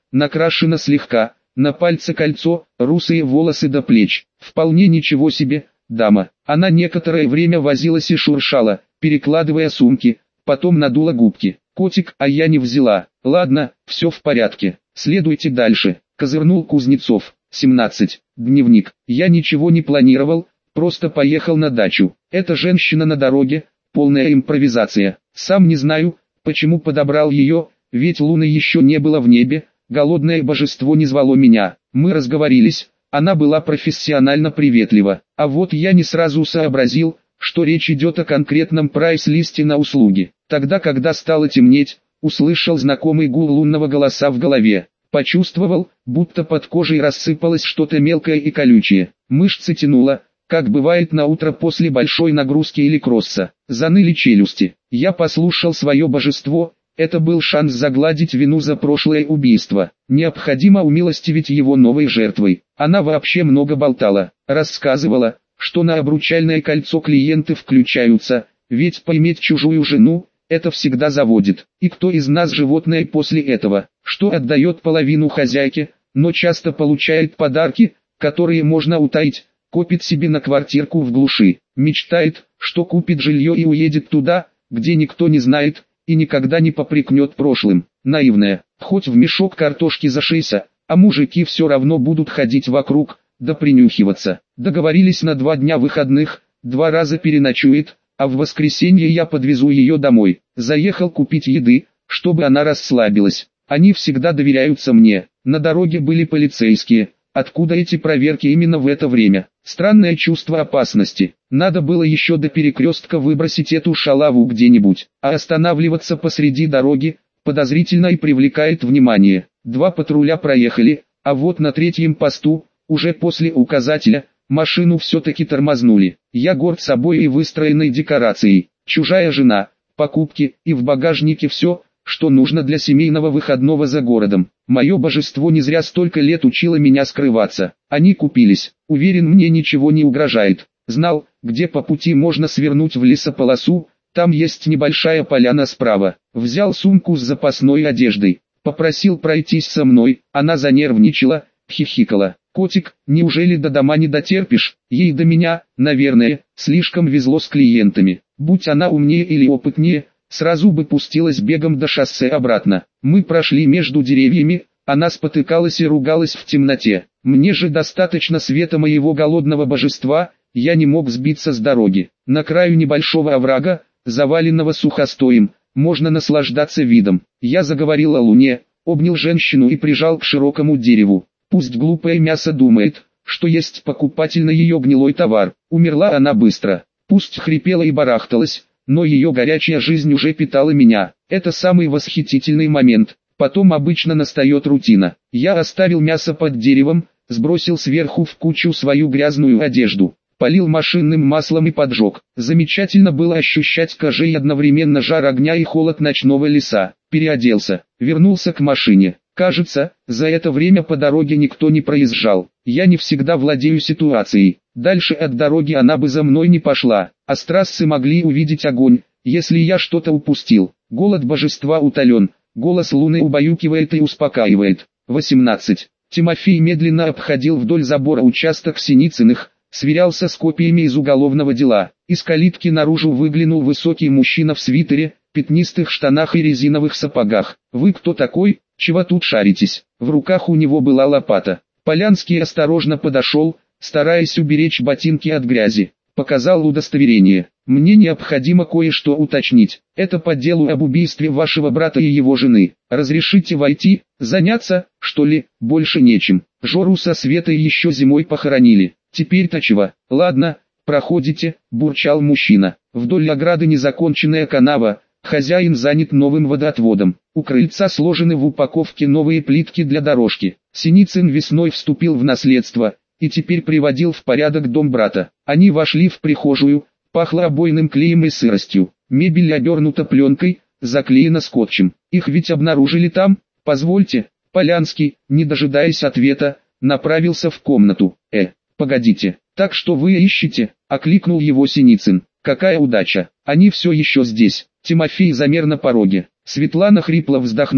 накрашена слегка, на пальце кольцо, русые волосы до плеч. Вполне ничего себе, дама. Она некоторое время возилась и шуршала, перекладывая сумки, потом надула губки. Котик, а я не взяла. Ладно, все в порядке. Следуйте дальше. Козырнул Кузнецов. семнадцать. Дневник. Я ничего не планировал, просто поехал на дачу. Эта женщина на дороге, полная импровизация. Сам не знаю, почему подобрал ее, ведь луны еще не было в небе, голодное божество не звало меня. Мы разговорились, она была профессионально приветлива. А вот я не сразу сообразил, что речь идет о конкретном прайс-листе на услуги. Тогда, когда стало темнеть, услышал знакомый гул лунного голоса в голове. Почувствовал, будто под кожей рассыпалось что-то мелкое и колючее. Мышцы тянуло, как бывает на утро после большой нагрузки или кросса. Заныли челюсти. Я послушал свое божество. Это был шанс загладить вину за прошлое убийство. Необходимо умилостивить его новой жертвой. Она вообще много болтала. Рассказывала, что на обручальное кольцо клиенты включаются, ведь поиметь чужую жену – это всегда заводит. И кто из нас животное после этого, что отдает половину хозяйке, но часто получает подарки, которые можно утаить, копит себе на квартирку в глуши, мечтает, что купит жилье и уедет туда, где никто не знает, и никогда не попрекнет прошлым. Наивная, хоть в мешок картошки зашейся, а мужики все равно будут ходить вокруг, да принюхиваться. Договорились на два дня выходных, два раза переночует, а в воскресенье я подвезу ее домой. Заехал купить еды, чтобы она расслабилась. Они всегда доверяются мне. На дороге были полицейские. Откуда эти проверки именно в это время? Странное чувство опасности. Надо было еще до перекрестка выбросить эту шалаву где-нибудь. А останавливаться посреди дороги подозрительно и привлекает внимание. Два патруля проехали, а вот на третьем посту, уже после указателя, машину все-таки тормознули. Я горд собой и выстроенной декорацией. Чужая жена, покупки и в багажнике все, что нужно для семейного выходного за городом. Мое божество не зря столько лет учило меня скрываться. Они купились. Уверен, мне ничего не угрожает. Знал, где по пути можно свернуть в лесополосу, там есть небольшая поляна справа. Взял сумку с запасной одеждой. Попросил пройтись со мной, она занервничала, хихикала. «Котик, неужели до дома не дотерпишь?» Ей до меня, наверное, слишком везло с клиентами. Будь она умнее или опытнее, сразу бы пустилась бегом до шоссе обратно. Мы прошли между деревьями, она спотыкалась и ругалась в темноте. Мне же достаточно света моего голодного божества, я не мог сбиться с дороги. На краю небольшого оврага, заваленного сухостоем, можно наслаждаться видом. Я заговорил о луне, обнял женщину и прижал к широкому дереву. Пусть глупое мясо думает, что есть покупатель на ее гнилой товар. Умерла она быстро. Пусть хрипела и барахталась, но ее горячая жизнь уже питала меня. Это самый восхитительный момент. Потом обычно настает рутина. Я оставил мясо под деревом, сбросил сверху в кучу свою грязную одежду, полил машинным маслом и поджег. Замечательно было ощущать кожей одновременно жар огня и холод ночного леса. Переоделся, вернулся к машине. Кажется, за это время по дороге никто не проезжал. Я не всегда владею ситуацией. Дальше от дороги она бы за мной не пошла, а с трассы могли увидеть огонь, если я что-то упустил. Голод божества утолен, голос луны убаюкивает и успокаивает. восемнадцать. Тимофей медленно обходил вдоль забора участок Синицыных, сверялся с копиями из уголовного дела. Из калитки наружу выглянул высокий мужчина в свитере, пятнистых штанах и резиновых сапогах. «Вы кто такой? Чего тут шаритесь?» В руках у него была лопата. Полянский осторожно подошел, стараясь уберечь ботинки от грязи. Показал удостоверение. «Мне необходимо кое-что уточнить. Это по делу об убийстве вашего брата и его жены. Разрешите войти? Заняться, что ли? Больше нечем. Жору со Светой еще зимой похоронили. Теперь-то чего? Ладно, проходите», – бурчал мужчина. Вдоль ограды незаконченная канава. Хозяин занят новым водоотводом. У крыльца сложены в упаковке новые плитки для дорожки. Синицын весной вступил в наследство и теперь приводил в порядок дом брата. Они вошли в прихожую, пахло обойным клеем и сыростью. Мебель обернута пленкой, заклеена скотчем. Их ведь обнаружили там? Позвольте. Полянский, не дожидаясь ответа, направился в комнату. Э, погодите, так что вы ищете? Окликнул его Синицын. Какая удача, они все еще здесь. Тимофей замер на пороге. Светлана хрипло вздохнула,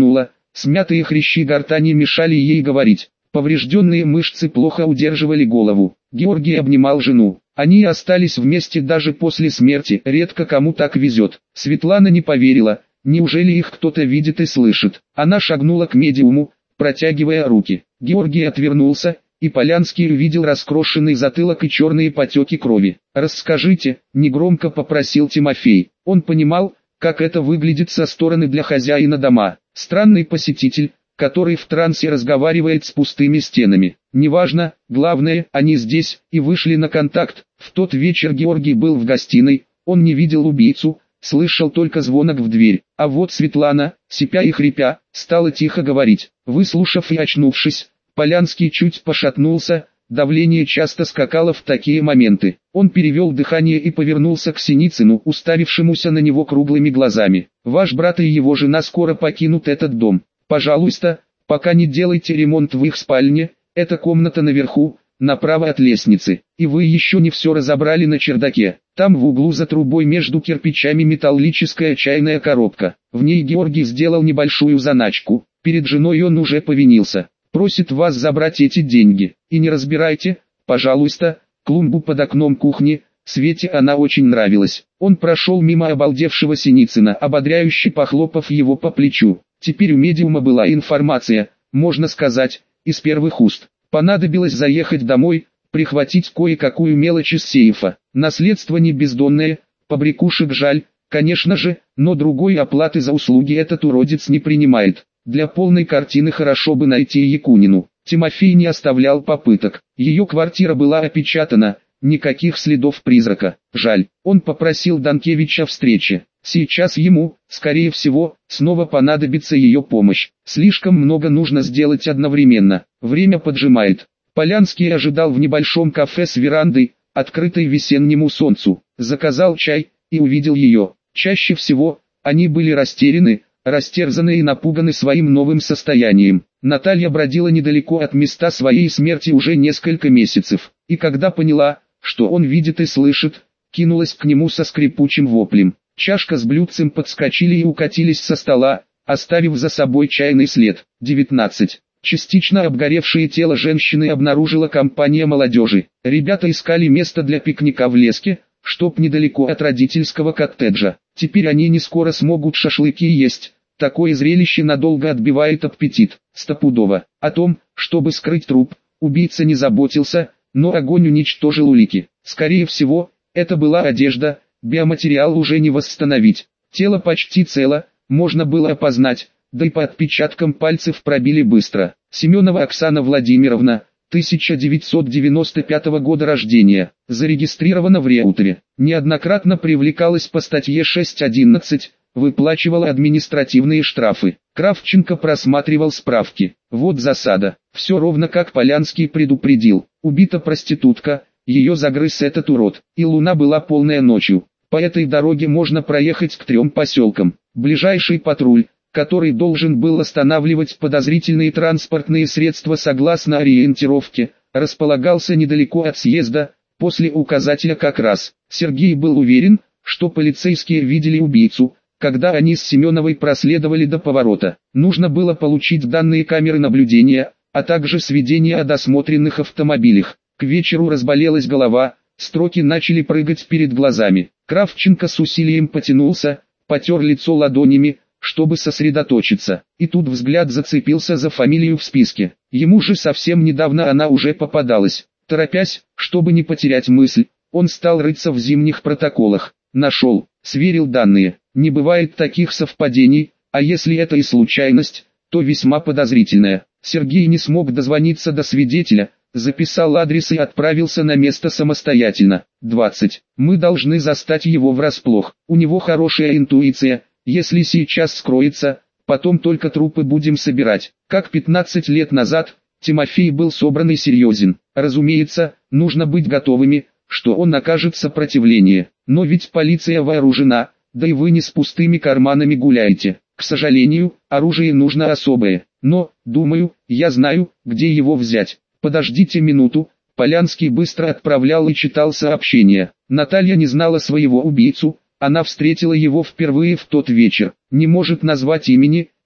Смятые хрящи гортани мешали ей говорить. Поврежденные мышцы плохо удерживали голову. Георгий обнимал жену. Они остались вместе даже после смерти, редко кому так везет. Светлана не поверила, неужели их кто-то видит и слышит. Она шагнула к медиуму, протягивая руки. Георгий отвернулся, и Полянский увидел раскрошенный затылок и черные потеки крови. «Расскажите», — негромко попросил Тимофей. Он понимал, как это выглядит со стороны для хозяина дома. Странный посетитель, который в трансе разговаривает с пустыми стенами. Неважно, главное, они здесь, и вышли на контакт. В тот вечер Георгий был в гостиной, он не видел убийцу, слышал только звонок в дверь. А вот Светлана, сипя и хрипя, стала тихо говорить. Выслушав и очнувшись, Полянский чуть пошатнулся, давление часто скакало в такие моменты. Он перевел дыхание и повернулся к Синицыну, уставившемуся на него круглыми глазами. «Ваш брат и его жена скоро покинут этот дом. Пожалуйста, пока не делайте ремонт в их спальне, это комната наверху, направо от лестницы. И вы еще не все разобрали на чердаке. Там в углу за трубой между кирпичами металлическая чайная коробка. В ней Георгий сделал небольшую заначку. Перед женой он уже повинился. Просит вас забрать эти деньги. И не разбирайте, пожалуйста, клумбу под окном кухни. Свете она очень нравилась. Он прошел мимо обалдевшего Синицына, ободряюще похлопав его по плечу. Теперь у медиума была информация, можно сказать, из первых уст. Понадобилось заехать домой, прихватить кое-какую мелочь из сейфа. Наследство не бездонное, побрякушек жаль, конечно же, но другой оплаты за услуги этот уродец не принимает. Для полной картины хорошо бы найти Якунину. Тимофей не оставлял попыток. Ее квартира была опечатана, никаких следов призрака. Жаль, он попросил Данкевича встречи. Сейчас ему, скорее всего, снова понадобится ее помощь. Слишком много нужно сделать одновременно. Время поджимает. Полянский ожидал в небольшом кафе с верандой, открытой весеннему солнцу. Заказал чай и увидел ее. Чаще всего, они были растеряны, растерзаны и напуганы своим новым состоянием. Наталья бродила недалеко от места своей смерти уже несколько месяцев. И когда поняла, что он видит и слышит, кинулась к нему со скрипучим воплем. Чашка с блюдцем подскочили и укатились со стола, оставив за собой чайный след. девятнадцать. Частично обгоревшее тело женщины обнаружила компания молодежи. Ребята искали место для пикника в леске, чтоб недалеко от родительского коттеджа. Теперь они не скоро смогут шашлыки есть. Такое зрелище надолго отбивает аппетит. Стопудово. О том, чтобы скрыть труп, убийца не заботился, но огонь уничтожил улики. Скорее всего, это была одежда. Биоматериал уже не восстановить. Тело почти цело, можно было опознать, да и по отпечаткам пальцев пробили быстро. Семенова Оксана Владимировна, тысяча девятьсот девяносто пятого года рождения, зарегистрирована в Реутере. Неоднократно привлекалась по статье шесть одиннадцать, выплачивала административные штрафы. Кравченко просматривал справки. Вот засада. Все ровно как Полянский предупредил. Убита проститутка. Ее загрыз этот урод, и луна была полная ночью. По этой дороге можно проехать к трем поселкам. Ближайший патруль, который должен был останавливать подозрительные транспортные средства согласно ориентировке, располагался недалеко от съезда, после указателя как раз. Сергей был уверен, что полицейские видели убийцу, когда они с Семеновой проследовали до поворота. Нужно было получить данные камеры наблюдения, а также сведения о досмотренных автомобилях. К вечеру разболелась голова, строки начали прыгать перед глазами. Кравченко с усилием потянулся, потер лицо ладонями, чтобы сосредоточиться. И тут взгляд зацепился за фамилию в списке. Ему же совсем недавно она уже попадалась. Торопясь, чтобы не потерять мысль, он стал рыться в зимних протоколах. Нашел, сверил данные. Не бывает таких совпадений, а если это и случайность, то весьма подозрительная. Сергей не смог дозвониться до свидетеля, записал адрес и отправился на место самостоятельно. двадцать. Мы должны застать его врасплох. У него хорошая интуиция. Если сейчас скроется, потом только трупы будем собирать. Как пятнадцать лет назад, Тимофей был собран и серьезен. Разумеется, нужно быть готовыми, что он окажет сопротивление. Но ведь полиция вооружена, да и вы не с пустыми карманами гуляете. К сожалению, оружие нужно особое. Но, думаю, я знаю, где его взять. Подождите минуту. Полянский быстро отправлял и читал сообщения. Наталья не знала своего убийцу, она встретила его впервые в тот вечер. Не может назвать имени,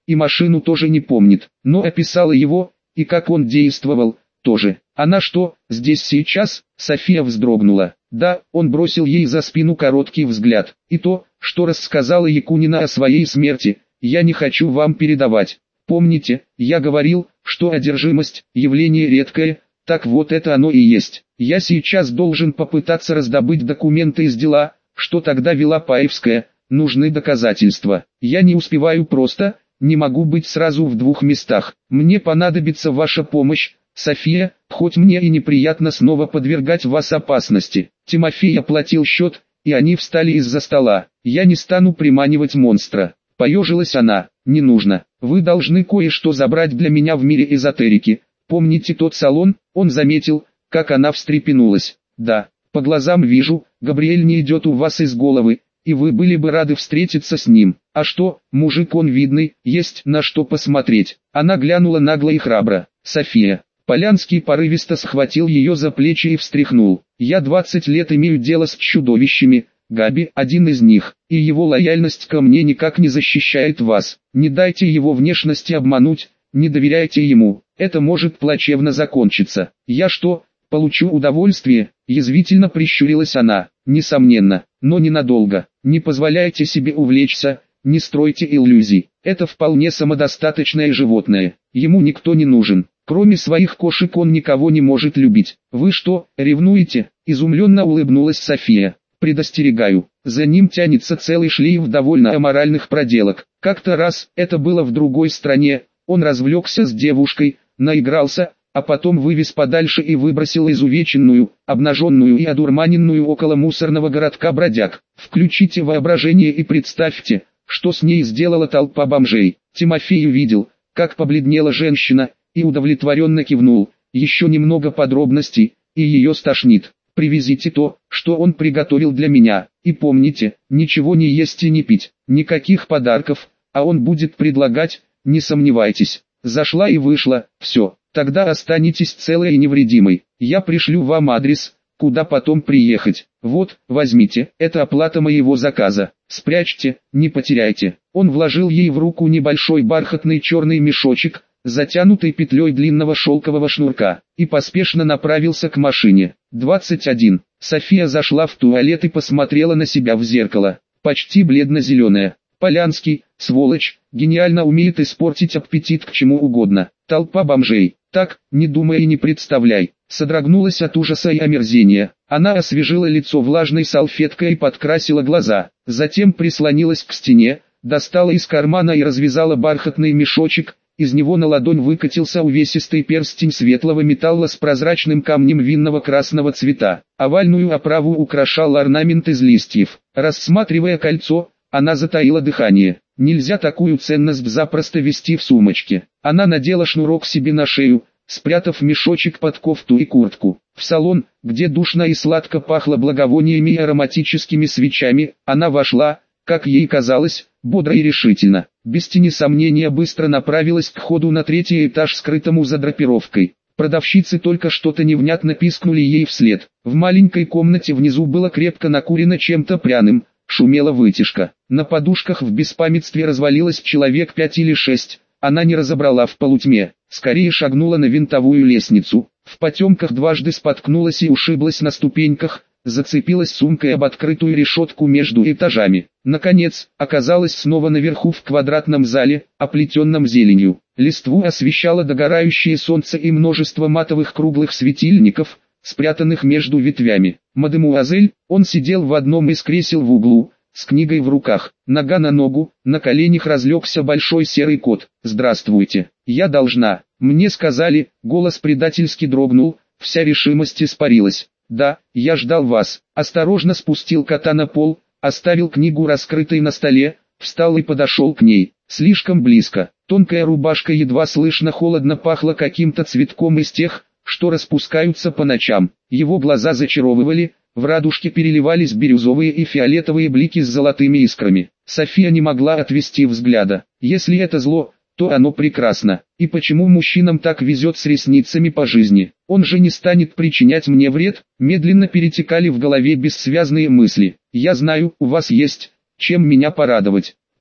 и машину тоже не помнит, но описала его, и как он действовал, тоже. Она что, здесь сейчас? София вздрогнула. Да, он бросил ей за спину короткий взгляд. И то, что рассказала Якунина о своей смерти, я не хочу вам передавать. Помните, я говорил, что одержимость – явление редкое, так вот это оно и есть. Я сейчас должен попытаться раздобыть документы из дела, что тогда вела Паевская, нужны доказательства. Я не успеваю просто, не могу быть сразу в двух местах. Мне понадобится ваша помощь, София, хоть мне и неприятно снова подвергать вас опасности. Тимофей оплатил счет, и они встали из-за стола. Я не стану приманивать монстра. Поежилась она. Не нужно. Вы должны кое-что забрать для меня в мире эзотерики. Помните тот салон? Он заметил, как она встрепенулась. Да, по глазам вижу, Габриэль не идет у вас из головы, и вы были бы рады встретиться с ним. А что, мужик он видный, есть на что посмотреть. Она глянула нагло и храбро. София. Полянский порывисто схватил ее за плечи и встряхнул. Я двадцать лет имею дело с чудовищами, Габи один из них, и его лояльность ко мне никак не защищает вас. Не дайте его внешности обмануть, не доверяйте ему, это может плачевно закончиться. Я что, получу удовольствие? Язвительно прищурилась она. Несомненно, но ненадолго. Не позволяйте себе увлечься, не стройте иллюзий. Это вполне самодостаточное животное. Ему никто не нужен. Кроме своих кошек он никого не может любить. Вы что, ревнуете? Изумленно улыбнулась София. Предостерегаю, за ним тянется целый шлейф довольно аморальных проделок. Как-то раз, это было в другой стране, он развлекся с девушкой, наигрался, а потом вывез подальше и выбросил изувеченную, обнаженную и одурманенную около мусорного городка бродяг. Включите воображение и представьте, что с ней сделала толпа бомжей. Тимофей увидел, как побледнела женщина, и удовлетворенно кивнул. Еще немного подробностей, и ее стошнит. Привезите то, что он приготовил для меня, и помните, ничего не есть и не пить, никаких подарков, а он будет предлагать, не сомневайтесь. Зашла и вышла, все, тогда останетесь целой и невредимой. Я пришлю вам адрес, куда потом приехать. Вот, возьмите, это оплата моего заказа. Спрячьте, не потеряйте. Он вложил ей в руку небольшой бархатный черный мешочек, затянутый петлей длинного шелкового шнурка, и поспешно направился к машине. двадцать один. София зашла в туалет и посмотрела на себя в зеркало. Почти бледно-зеленая. Полянский, сволочь, гениально умеет испортить аппетит к чему угодно. Толпа бомжей. Так, не думай и не представляй. Содрогнулась от ужаса и омерзения. Она освежила лицо влажной салфеткой и подкрасила глаза. Затем прислонилась к стене, достала из кармана и развязала бархатный мешочек. Из него на ладонь выкатился увесистый перстень светлого металла с прозрачным камнем винного красного цвета. Овальную оправу украшал орнамент из листьев. Рассматривая кольцо, она затаила дыхание. Нельзя такую ценность запросто вести в сумочке. Она надела шнурок себе на шею, спрятав мешочек под кофту и куртку. В салон, где душно и сладко пахло благовониями и ароматическими свечами, она вошла, как ей казалось, бодро и решительно. Без тени сомнения быстро направилась к входу на третий этаж, скрытому за драпировкой. Продавщицы только что-то невнятно пискнули ей вслед. В маленькой комнате внизу было крепко накурено чем-то пряным, шумела вытяжка. На подушках в беспамятстве развалилось человек пять или шесть. Она не разобрала в полутьме, скорее шагнула на винтовую лестницу. В потемках дважды споткнулась и ушиблась на ступеньках, зацепилась сумкой об открытую решетку между этажами. Наконец, оказалась снова наверху в квадратном зале, оплетенном зеленью. Листву освещало догорающее солнце и множество матовых круглых светильников, спрятанных между ветвями. Мадемуазель, он сидел в одном из кресел в углу, с книгой в руках, нога на ногу, на коленях разлегся большой серый кот. «Здравствуйте, я должна, мне сказали», голос предательски дрогнул, вся решимость испарилась. «Да, я ждал вас». Осторожно спустил кота на пол, оставил книгу раскрытой на столе, встал и подошел к ней. Слишком близко. Тонкая рубашка едва слышно холодно пахла каким-то цветком из тех, что распускаются по ночам. Его глаза зачаровывали, в радужке переливались бирюзовые и фиолетовые блики с золотыми искрами. София не могла отвести взгляда. Если это зло, то оно прекрасно. И почему мужчинам так везет с ресницами по жизни? Он же не станет причинять мне вред? Медленно перетекали в голове бессвязные мысли. Я знаю, у вас есть, чем меня порадовать.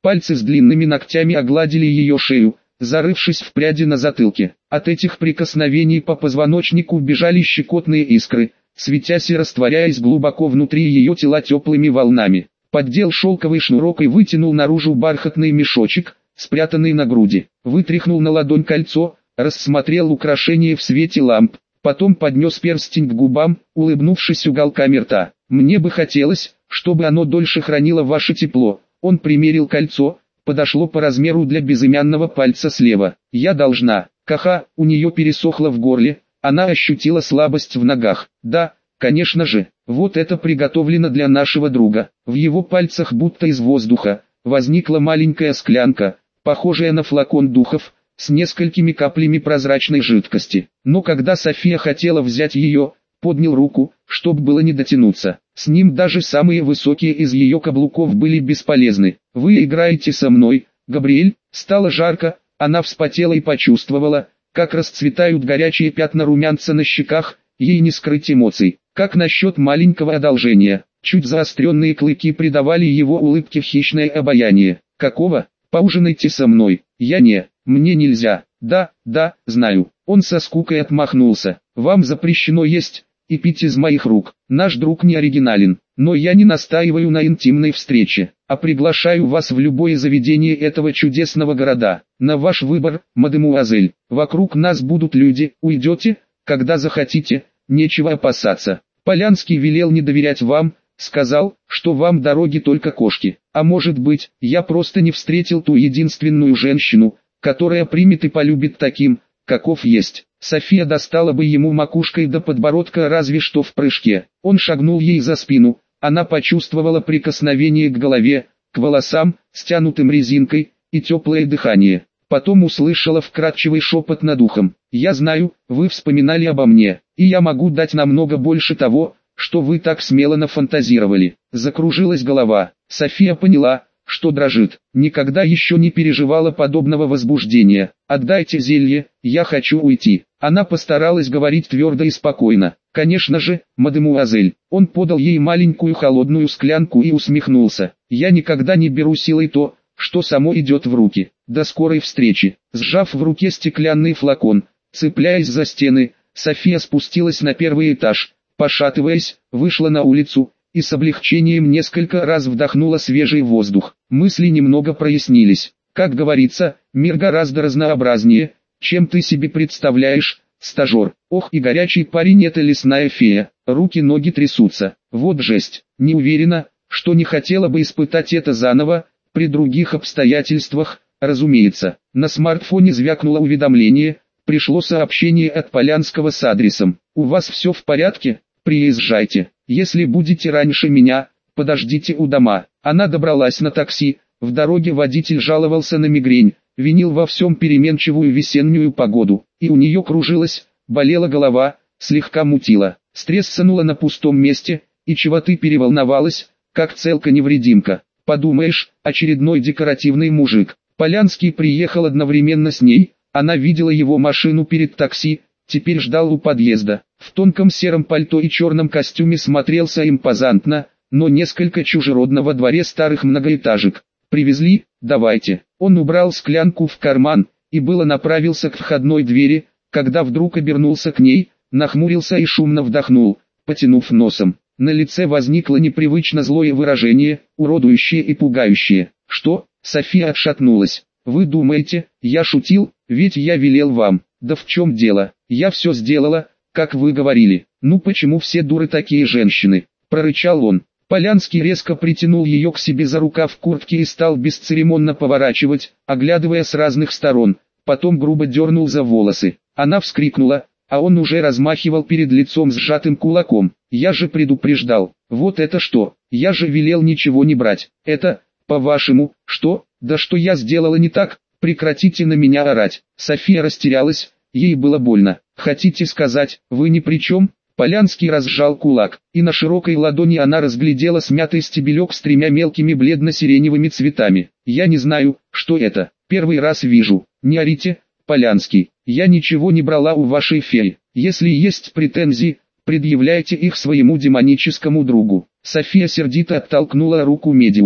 Пальцы с длинными ногтями огладили ее шею, зарывшись в пряди на затылке. От этих прикосновений по позвоночнику бежали щекотные искры, светясь и растворяясь глубоко внутри ее тела теплыми волнами. Поддел шелковый шнурок и вытянул наружу бархатный мешочек, спрятанный на груди. Вытряхнул на ладонь кольцо, рассмотрел украшение в свете ламп, потом поднес перстень к губам, улыбнувшись уголками рта. «Мне бы хотелось, чтобы оно дольше хранило ваше тепло». Он примерил кольцо, подошло по размеру для безымянного пальца слева. «Я должна». Каха, у нее пересохло в горле, она ощутила слабость в ногах. «Да, конечно же, вот это приготовлено для нашего друга». В его пальцах будто из воздуха возникла маленькая склянка, похожая на флакон духов, с несколькими каплями прозрачной жидкости. Но когда София хотела взять ее, поднял руку, чтоб было не дотянуться. С ним даже самые высокие из ее каблуков были бесполезны. «Вы играете со мной, Габриэль?» Стало жарко, она вспотела и почувствовала, как расцветают горячие пятна румянца на щеках, ей не скрыть эмоций. Как насчет маленького одолжения? Чуть заостренные клыки придавали его улыбке хищное обаяние. «Какого? Поужинайте со мной». «Я не, мне нельзя». «Да, да, знаю». Он со скукой отмахнулся. «Вам запрещено есть и пить из моих рук. Наш друг не оригинален, но я не настаиваю на интимной встрече, а приглашаю вас в любое заведение этого чудесного города. На ваш выбор, мадемуазель. Вокруг нас будут люди, уйдете, когда захотите, нечего опасаться». Полянский велел не доверять вам, сказал, что вам дороги только кошки. А может быть, я просто не встретил ту единственную женщину, которая примет и полюбит таким, каков есть. София достала бы ему макушкой до подбородка разве что в прыжке. Он шагнул ей за спину, она почувствовала прикосновение к голове, к волосам, стянутым резинкой, и теплое дыхание. Потом услышала вкрадчивый шепот над ухом. «Я знаю, вы вспоминали обо мне, и я могу дать намного больше того, что вы так смело нафантазировали». Закружилась голова. София поняла, что дрожит. Никогда еще не переживала подобного возбуждения. «Отдайте зелье, я хочу уйти». Она постаралась говорить твердо и спокойно. «Конечно же, мадемуазель». Он подал ей маленькую холодную склянку и усмехнулся. «Я никогда не беру силой то, что само идет в руки. До скорой встречи». Сжав в руке стеклянный флакон, цепляясь за стены, София спустилась на первый этаж, пошатываясь, вышла на улицу и с облегчением несколько раз вдохнула свежий воздух. Мысли немного прояснились. Как говорится, мир гораздо разнообразнее, чем ты себе представляешь, стажер. Ох, и горячий парень, это лесная фея. Руки-ноги трясутся. Вот жесть. Не уверена, что не хотела бы испытать это заново, при других обстоятельствах, разумеется. На смартфоне звякнуло уведомление, пришло сообщение от Полянского с адресом. «У вас все в порядке? Приезжайте. Если будете раньше меня, подождите у дома». Она добралась на такси, в дороге водитель жаловался на мигрень, винил во всем переменчивую весеннюю погоду, и у нее кружилась, болела голова, слегка мутила, стрессанула на пустом месте, и чего ты переволновалась, как целка-невредимка. Подумаешь, очередной декоративный мужик. Полянский приехал одновременно с ней, она видела его машину перед такси, теперь ждал у подъезда. В тонком сером пальто и черном костюме смотрелся импозантно, но несколько чужеродно во дворе старых многоэтажек. «Привезли? Давайте». Он убрал склянку в карман, и было направился к входной двери, когда вдруг обернулся к ней, нахмурился и шумно вдохнул, потянув носом. На лице возникло непривычно злое выражение, уродующее и пугающее. «Что?» — София отшатнулась. «Вы думаете, я шутил, ведь я велел вам». «Да в чем дело? Я все сделала, как вы говорили». «Ну почему все дуры такие женщины?» — прорычал он. Полянский резко притянул ее к себе за рукав куртки и стал бесцеремонно поворачивать, оглядывая с разных сторон, потом грубо дернул за волосы. Она вскрикнула, а он уже размахивал перед лицом сжатым кулаком. «Я же предупреждал». «Вот это что? Я же велел ничего не брать». «Это, по-вашему, что? Да что я сделала не так? Прекратите на меня орать». София растерялась, ей было больно. «Хотите сказать, вы ни при чем?» Полянский разжал кулак, и на широкой ладони она разглядела смятый стебелек с тремя мелкими бледно-сиреневыми цветами. «Я не знаю, что это. Первый раз вижу. Не орите, Полянский. Я ничего не брала у вашей феи. Если есть претензии, предъявляйте их своему демоническому другу». София сердито оттолкнула руку медиума.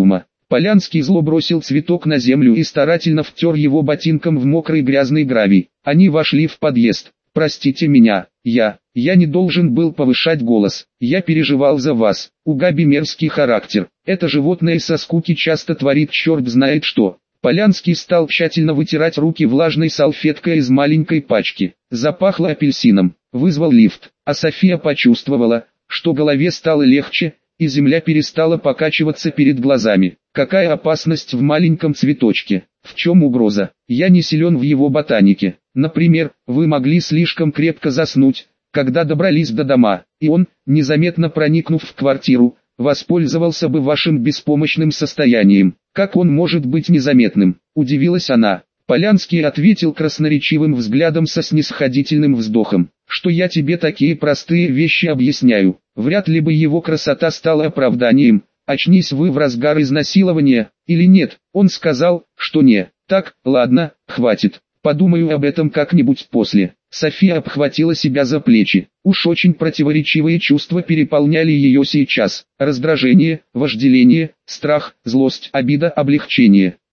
Полянский зло бросил цветок на землю и старательно втер его ботинком в мокрый грязный гравий. Они вошли в подъезд. «Простите меня, я, я не должен был повышать голос, я переживал за вас, у Габи мерзкий характер, это животное со скуки часто творит черт знает что». Полянский стал тщательно вытирать руки влажной салфеткой из маленькой пачки. Запахло апельсином, вызвал лифт, а София почувствовала, что голове стало легче, и земля перестала покачиваться перед глазами. Какая опасность в маленьком цветочке? В чем угроза? Я не силен в его ботанике. Например, вы могли слишком крепко заснуть, когда добрались до дома, и он, незаметно проникнув в квартиру, воспользовался бы вашим беспомощным состоянием. Как он может быть незаметным? Удивилась она. Полянский ответил красноречивым взглядом со снисходительным вздохом, что я тебе такие простые вещи объясняю. Вряд ли бы его красота стала оправданием. Очнись вы в разгар изнасилования, или нет? Он сказал, что не. Так, ладно, хватит. Подумаю об этом как-нибудь после. София обхватила себя за плечи. Уж очень противоречивые чувства переполняли ее сейчас. Раздражение, вожделение, страх, злость, обида, облегчение.